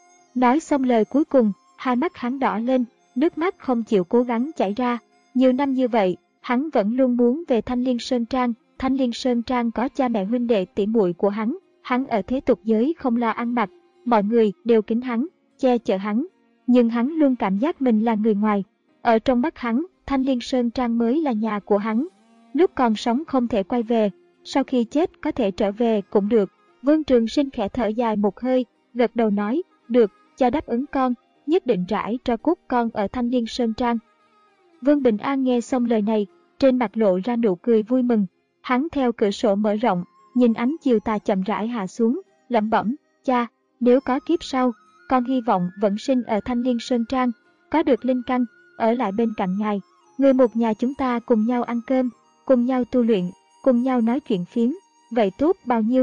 Nói xong lời cuối cùng, hai mắt hắn đỏ lên, nước mắt không chịu cố gắng chảy ra. Nhiều năm như vậy, hắn vẫn luôn muốn về Thanh Liên Sơn Trang. Thanh Liên Sơn Trang có cha mẹ huynh đệ tỷ muội của hắn, hắn ở thế tục giới không lo ăn mặc, mọi người đều kính hắn, che chở hắn, nhưng hắn luôn cảm giác mình là người ngoài. Ở trong mắt hắn, Thanh Liên Sơn Trang mới là nhà của hắn. Lúc còn sống không thể quay về, sau khi chết có thể trở về cũng được. Vương Trường Sinh khẽ thở dài một hơi, gật đầu nói, được, cha đáp ứng con, nhất định rải tro cốt con ở Thanh Liên Sơn Trang. Vương Bình An nghe xong lời này, trên mặt lộ ra nụ cười vui mừng. Hắn theo cửa sổ mở rộng, nhìn ánh chiều tà chậm rãi hạ xuống, lẩm bẩm, cha, nếu có kiếp sau, con hy vọng vẫn sinh ở Thanh Liên Sơn Trang, có được linh căn, ở lại bên cạnh ngài. Người một nhà chúng ta cùng nhau ăn cơm, cùng nhau tu luyện, cùng nhau nói chuyện phiếm, vậy tốt bao nhiêu.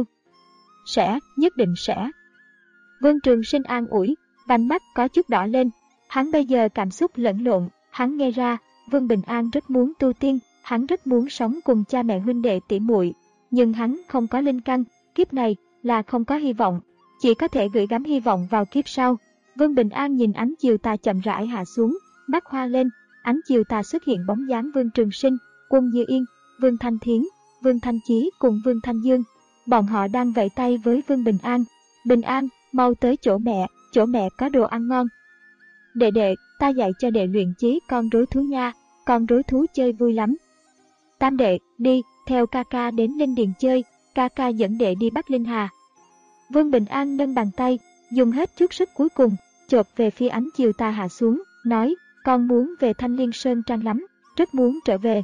Sẽ, nhất định sẽ. Vương Trường Sinh an ủi, vành mắt có chút đỏ lên. Hắn bây giờ cảm xúc lẫn lộn, hắn nghe ra, Vương Bình An rất muốn tu tiên, hắn rất muốn sống cùng cha mẹ huynh đệ tỷ muội, nhưng hắn không có linh căn, kiếp này là không có hy vọng, chỉ có thể gửi gắm hy vọng vào kiếp sau. Vương Bình An nhìn ánh chiều tà chậm rãi hạ xuống, mắt hoa lên, ánh chiều tà xuất hiện bóng dáng Vương Trường Sinh, Quân Như Yên, Vương Thanh Thiến, Vương Thanh Chí cùng Vương Thanh Dương. Bọn họ đang vẫy tay với Vương Bình An. Bình An, mau tới chỗ mẹ, chỗ mẹ có đồ ăn ngon. Đệ đệ, ta dạy cho đệ luyện chí con rối thú nha, con rối thú chơi vui lắm. Tam đệ, đi, theo ca ca đến Linh Điền chơi, ca ca dẫn đệ đi bắt Linh Hà. Vương Bình An nâng bàn tay, dùng hết chút sức cuối cùng, chộp về phía ánh chiều tà hạ xuống, nói, con muốn về Thanh Liên Sơn Trang lắm, rất muốn trở về.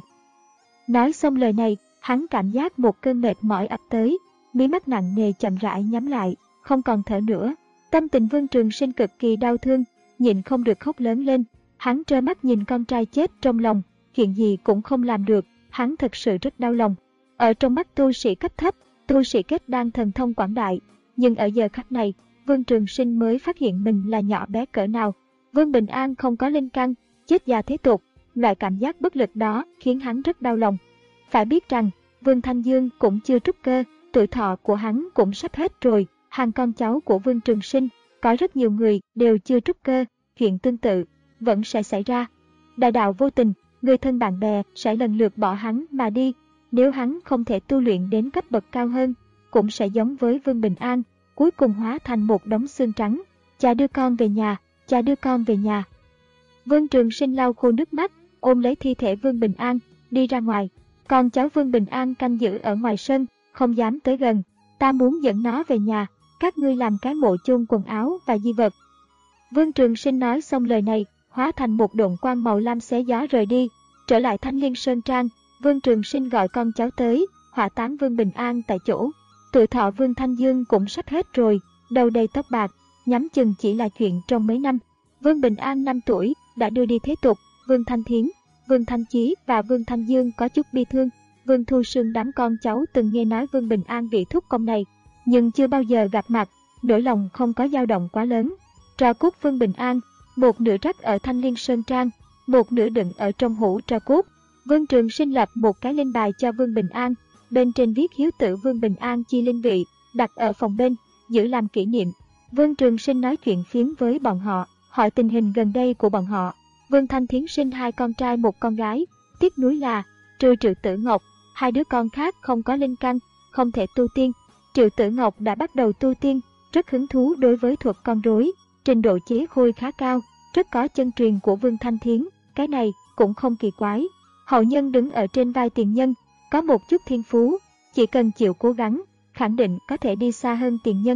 Nói xong lời này, hắn cảm giác một cơn mệt mỏi ập tới, mí mắt nặng nề chậm rãi nhắm lại, không còn thở nữa. Tâm tình Vương Trường Sinh cực kỳ đau thương, nhịn không được khóc lớn lên. Hắn trơ mắt nhìn con trai chết trong lòng, chuyện gì cũng không làm được, hắn thật sự rất đau lòng. Ở trong mắt tu sĩ cấp thấp, tu sĩ kết đan thần thông quảng đại, nhưng ở giờ khắc này, Vương Trường Sinh mới phát hiện mình là nhỏ bé cỡ nào. Vương Bình An không có linh căn, chết già thế tục, loại cảm giác bất lực đó khiến hắn rất đau lòng. Phải biết rằng, Vương Thanh Dương cũng chưa trúc cơ, tuổi thọ của hắn cũng sắp hết rồi. Hàng con cháu của Vương Trường Sinh, có rất nhiều người đều chưa trúc cơ, chuyện tương tự vẫn sẽ xảy ra. Đại đạo vô tình, người thân bạn bè sẽ lần lượt bỏ hắn mà đi. Nếu hắn không thể tu luyện đến cấp bậc cao hơn, cũng sẽ giống với Vương Bình An, cuối cùng hóa thành một đống xương trắng. Cha đưa con về nhà, cha đưa con về nhà. Vương Trường Sinh lau khô nước mắt, ôm lấy thi thể Vương Bình An, đi ra ngoài. Con cháu Vương Bình An canh giữ ở ngoài sân, không dám tới gần. Ta muốn dẫn nó về nhà, các ngươi làm cái mộ chôn quần áo và di vật. Vương Trường Sinh nói xong lời này, hóa thành một độn quang màu lam xé gió rời đi. Trở lại Thanh Liên Sơn Trang, Vương Trường Sinh gọi con cháu tới, hỏa táng Vương Bình An tại chỗ. Tuổi thọ Vương Thanh Dương cũng sắp hết rồi, đầu đầy tóc bạc, nhắm chừng chỉ là chuyện trong mấy năm. Vương Bình An năm tuổi, đã đưa đi thế tục. Vương Thanh Thiến, Vương Thanh Chí và Vương Thanh Dương có chút bi thương. Vương Thu Sương đám con cháu từng nghe nói Vương Bình An bị thúc công này, nhưng chưa bao giờ gặp mặt, nỗi lòng không có dao động quá lớn. Tro cốt Vương Bình An, một nửa rắc ở Thanh Liên Sơn Trang, một nửa đựng ở trong hũ tro cốt. Vương Trường Sinh lập một cái linh bài cho Vương Bình An, bên trên viết hiếu tử Vương Bình An chi linh vị, đặt ở phòng bên, giữ làm kỷ niệm. Vương Trường Sinh nói chuyện phiếm với bọn họ, hỏi tình hình gần đây của bọn họ. Vương Thanh Thiến sinh hai con trai một con gái, tiếc nuối là, trừ Triệu Tử Ngọc, hai đứa con khác không có linh căn, không thể tu tiên. Triệu Tử Ngọc đã bắt đầu tu tiên, rất hứng thú đối với thuật con rối, trình độ chế khôi khá cao, rất có chân truyền của Vương Thanh Thiến, cái này cũng không kỳ quái. Hậu nhân đứng ở trên vai tiền nhân, có một chút thiên phú, chỉ cần chịu cố gắng, khẳng định có thể đi xa hơn tiền nhân. T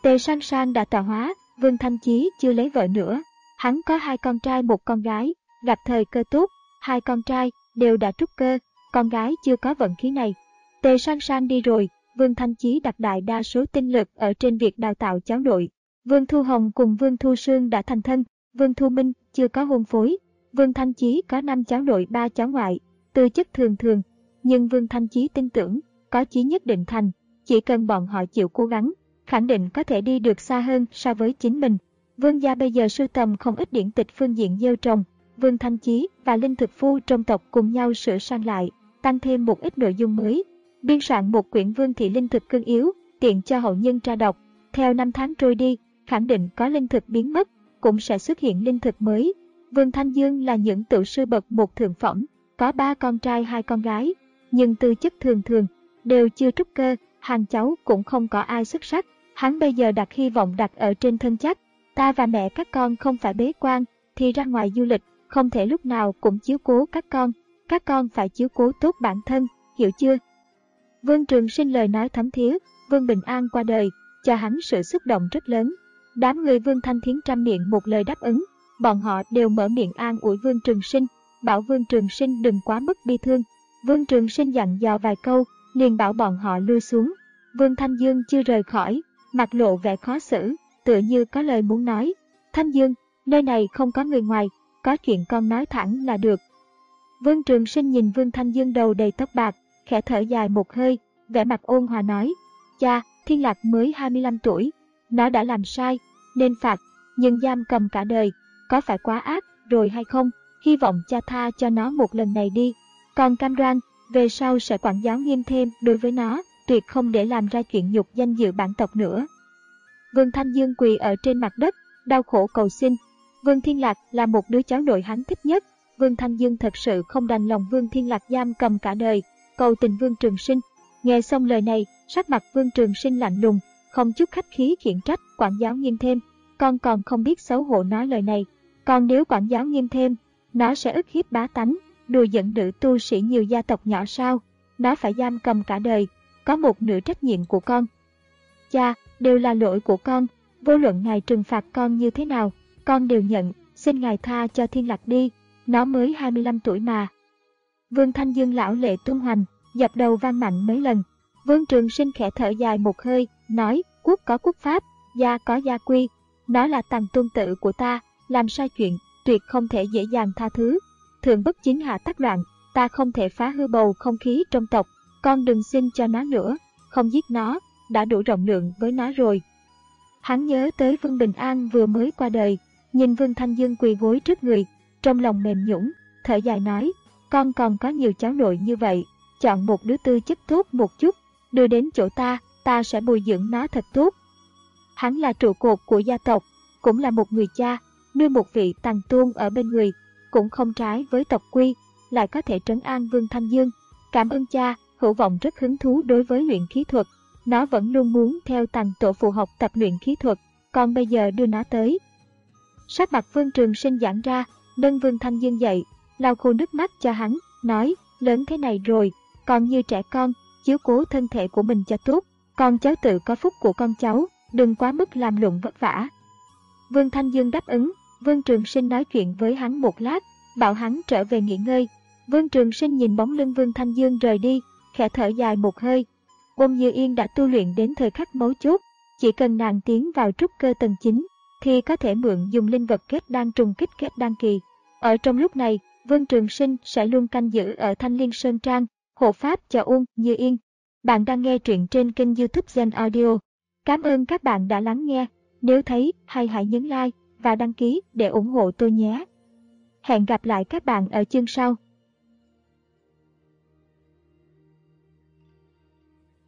Tề Sang Sang đã tọa hóa, Vương Thanh Chí chưa lấy vợ nữa. Hắn có hai con trai một con gái, gặp thời cơ tốt, hai con trai đều đã trúc cơ, con gái chưa có vận khí này. Tề Sang Sang đi rồi, Vương Thanh Chí đặt đại đa số tinh lực ở trên việc đào tạo cháu nội. Vương Thu Hồng cùng Vương Thu Sương đã thành thân, Vương Thu Minh chưa có hôn phối. Vương Thanh Chí có năm cháu nội ba cháu ngoại, tư chất thường thường, nhưng Vương Thanh Chí tin tưởng, có chí nhất định thành, chỉ cần bọn họ chịu cố gắng, khẳng định có thể đi được xa hơn so với chính mình. Vương gia bây giờ sưu tầm không ít điển tịch phương diện gieo trồng, Vương Thanh Chí và Linh Thực Phu trong tộc cùng nhau sửa sang lại, tăng thêm một ít nội dung mới, biên soạn một quyển Vương thị linh thực cương yếu, tiện cho hậu nhân tra đọc. Theo năm tháng trôi đi, khẳng định có linh thực biến mất, cũng sẽ xuất hiện linh thực mới. Vương Thanh Dương là những tự sư bậc một thượng phẩm, có ba con trai hai con gái, nhưng tư chất thường thường, đều chưa trúc cơ, hàng cháu cũng không có ai xuất sắc. Hắn bây giờ đặt hy vọng đặt ở trên thân chắc, ta và mẹ các con không phải bế quan, thì ra ngoài du lịch, không thể lúc nào cũng chiếu cố các con, các con phải chiếu cố tốt bản thân, hiểu chưa? Vương Trường Sinh lời nói thấm thía, Vương Bình An qua đời, cho hắn sự xúc động rất lớn. Đám người Vương Thanh Thiến trăm miệng một lời đáp ứng, bọn họ đều mở miệng an ủi Vương Trường Sinh, bảo Vương Trường Sinh đừng quá mức bi thương. Vương Trường Sinh dặn dò vài câu, liền bảo bọn họ lui xuống. Vương Thanh Dương chưa rời khỏi, mặt lộ vẻ khó xử, tựa như có lời muốn nói. Thanh Dương, nơi này không có người ngoài, có chuyện con nói thẳng là được. Vương Trường Sinh nhìn Vương Thanh Dương đầu đầy tóc bạc, khẽ thở dài một hơi, vẻ mặt ôn hòa nói, cha, Thiên Lạc mới hai mươi lăm tuổi, nó đã làm sai, nên phạt, nhưng giam cầm cả đời, có phải quá ác rồi hay không? Hy vọng cha tha cho nó một lần này đi. Còn cam đoan, về sau sẽ quản giáo nghiêm thêm đối với nó, tuyệt không để làm ra chuyện nhục danh dự bản tộc nữa. Vương Thanh Dương quỳ ở trên mặt đất, đau khổ cầu xin. Vương Thiên Lạc là một đứa cháu nội hắn thích nhất. Vương Thanh Dương thật sự không đành lòng Vương Thiên Lạc giam cầm cả đời, cầu tình Vương Trường Sinh. Nghe xong lời này, sắc mặt Vương Trường Sinh lạnh lùng, không chút khách khí khiển trách, quản giáo nghiêm thêm. Con còn không biết xấu hổ nói lời này. Còn nếu quản giáo nghiêm thêm, nó sẽ ức hiếp bá tánh, đùa giận nữ tu sĩ nhiều gia tộc nhỏ sao? Nó phải giam cầm cả đời, có một nửa trách nhiệm của con. Cha, đều là lỗi của con, vô luận ngài trừng phạt con như thế nào, con đều nhận, xin ngài tha cho Thiên Lạc đi, nó mới hai mươi lăm tuổi mà. Vương Thanh Dương lão lệ tung hoành, dập đầu vang mạnh mấy lần. Vương Trường Sinh khẽ thở dài một hơi, nói, quốc có quốc pháp, gia có gia quy, nó là tầng tôn tử của ta, làm sai chuyện, tuyệt không thể dễ dàng tha thứ. Thượng bất chính hạ tác loạn, ta không thể phá hư bầu không khí trong tộc, con đừng xin cho nó nữa, không giết nó, đã đủ rộng lượng với nó rồi. Hắn nhớ tới Vương Bình An vừa mới qua đời, nhìn Vương Thanh Dương quỳ gối trước người, trong lòng mềm nhũn, thở dài nói, con còn có nhiều cháu nội như vậy, chọn một đứa tư chất tốt một chút, đưa đến chỗ ta, ta sẽ bồi dưỡng nó thật tốt. Hắn là trụ cột của gia tộc, cũng là một người cha, nuôi một vị tàng tôn ở bên người, cũng không trái với tộc quy, lại có thể trấn an Vương Thanh Dương. Cảm ơn cha, Hữu Vọng rất hứng thú đối với luyện khí thuật, nó vẫn luôn muốn theo tàng tổ phụ học tập luyện khí thuật, còn bây giờ đưa nó tới. Sắc mặt Vương Trường Sinh giãn ra, nâng Vương Thanh Dương dậy, lau khô nước mắt cho hắn, nói, lớn thế này rồi, còn như trẻ con, chiếu cố thân thể của mình cho tốt, con cháu tự có phúc của con cháu, đừng quá mức làm lụng vất vả. Vương Thanh Dương đáp ứng, Vương Trường Sinh nói chuyện với hắn một lát, bảo hắn trở về nghỉ ngơi. Vương Trường Sinh nhìn bóng lưng Vương Thanh Dương rời đi, khẽ thở dài một hơi. Ôn Như Yên đã tu luyện đến thời khắc mấu chốt, chỉ cần nàng tiến vào trúc cơ tầng chín, thì có thể mượn dùng linh vật kết đan trùng kích kết đan kỳ. Ở trong lúc này, Vương Trường Sinh sẽ luôn canh giữ ở Thanh Liên Sơn Trang, hộ pháp cho Ôn Như Yên. Bạn đang nghe truyện trên kênh YouTube Gen Audio. Cảm ơn các bạn đã lắng nghe. Nếu thấy hay hãy nhấn like và đăng ký để ủng hộ tôi nhé. Hẹn gặp lại các bạn ở chương sau.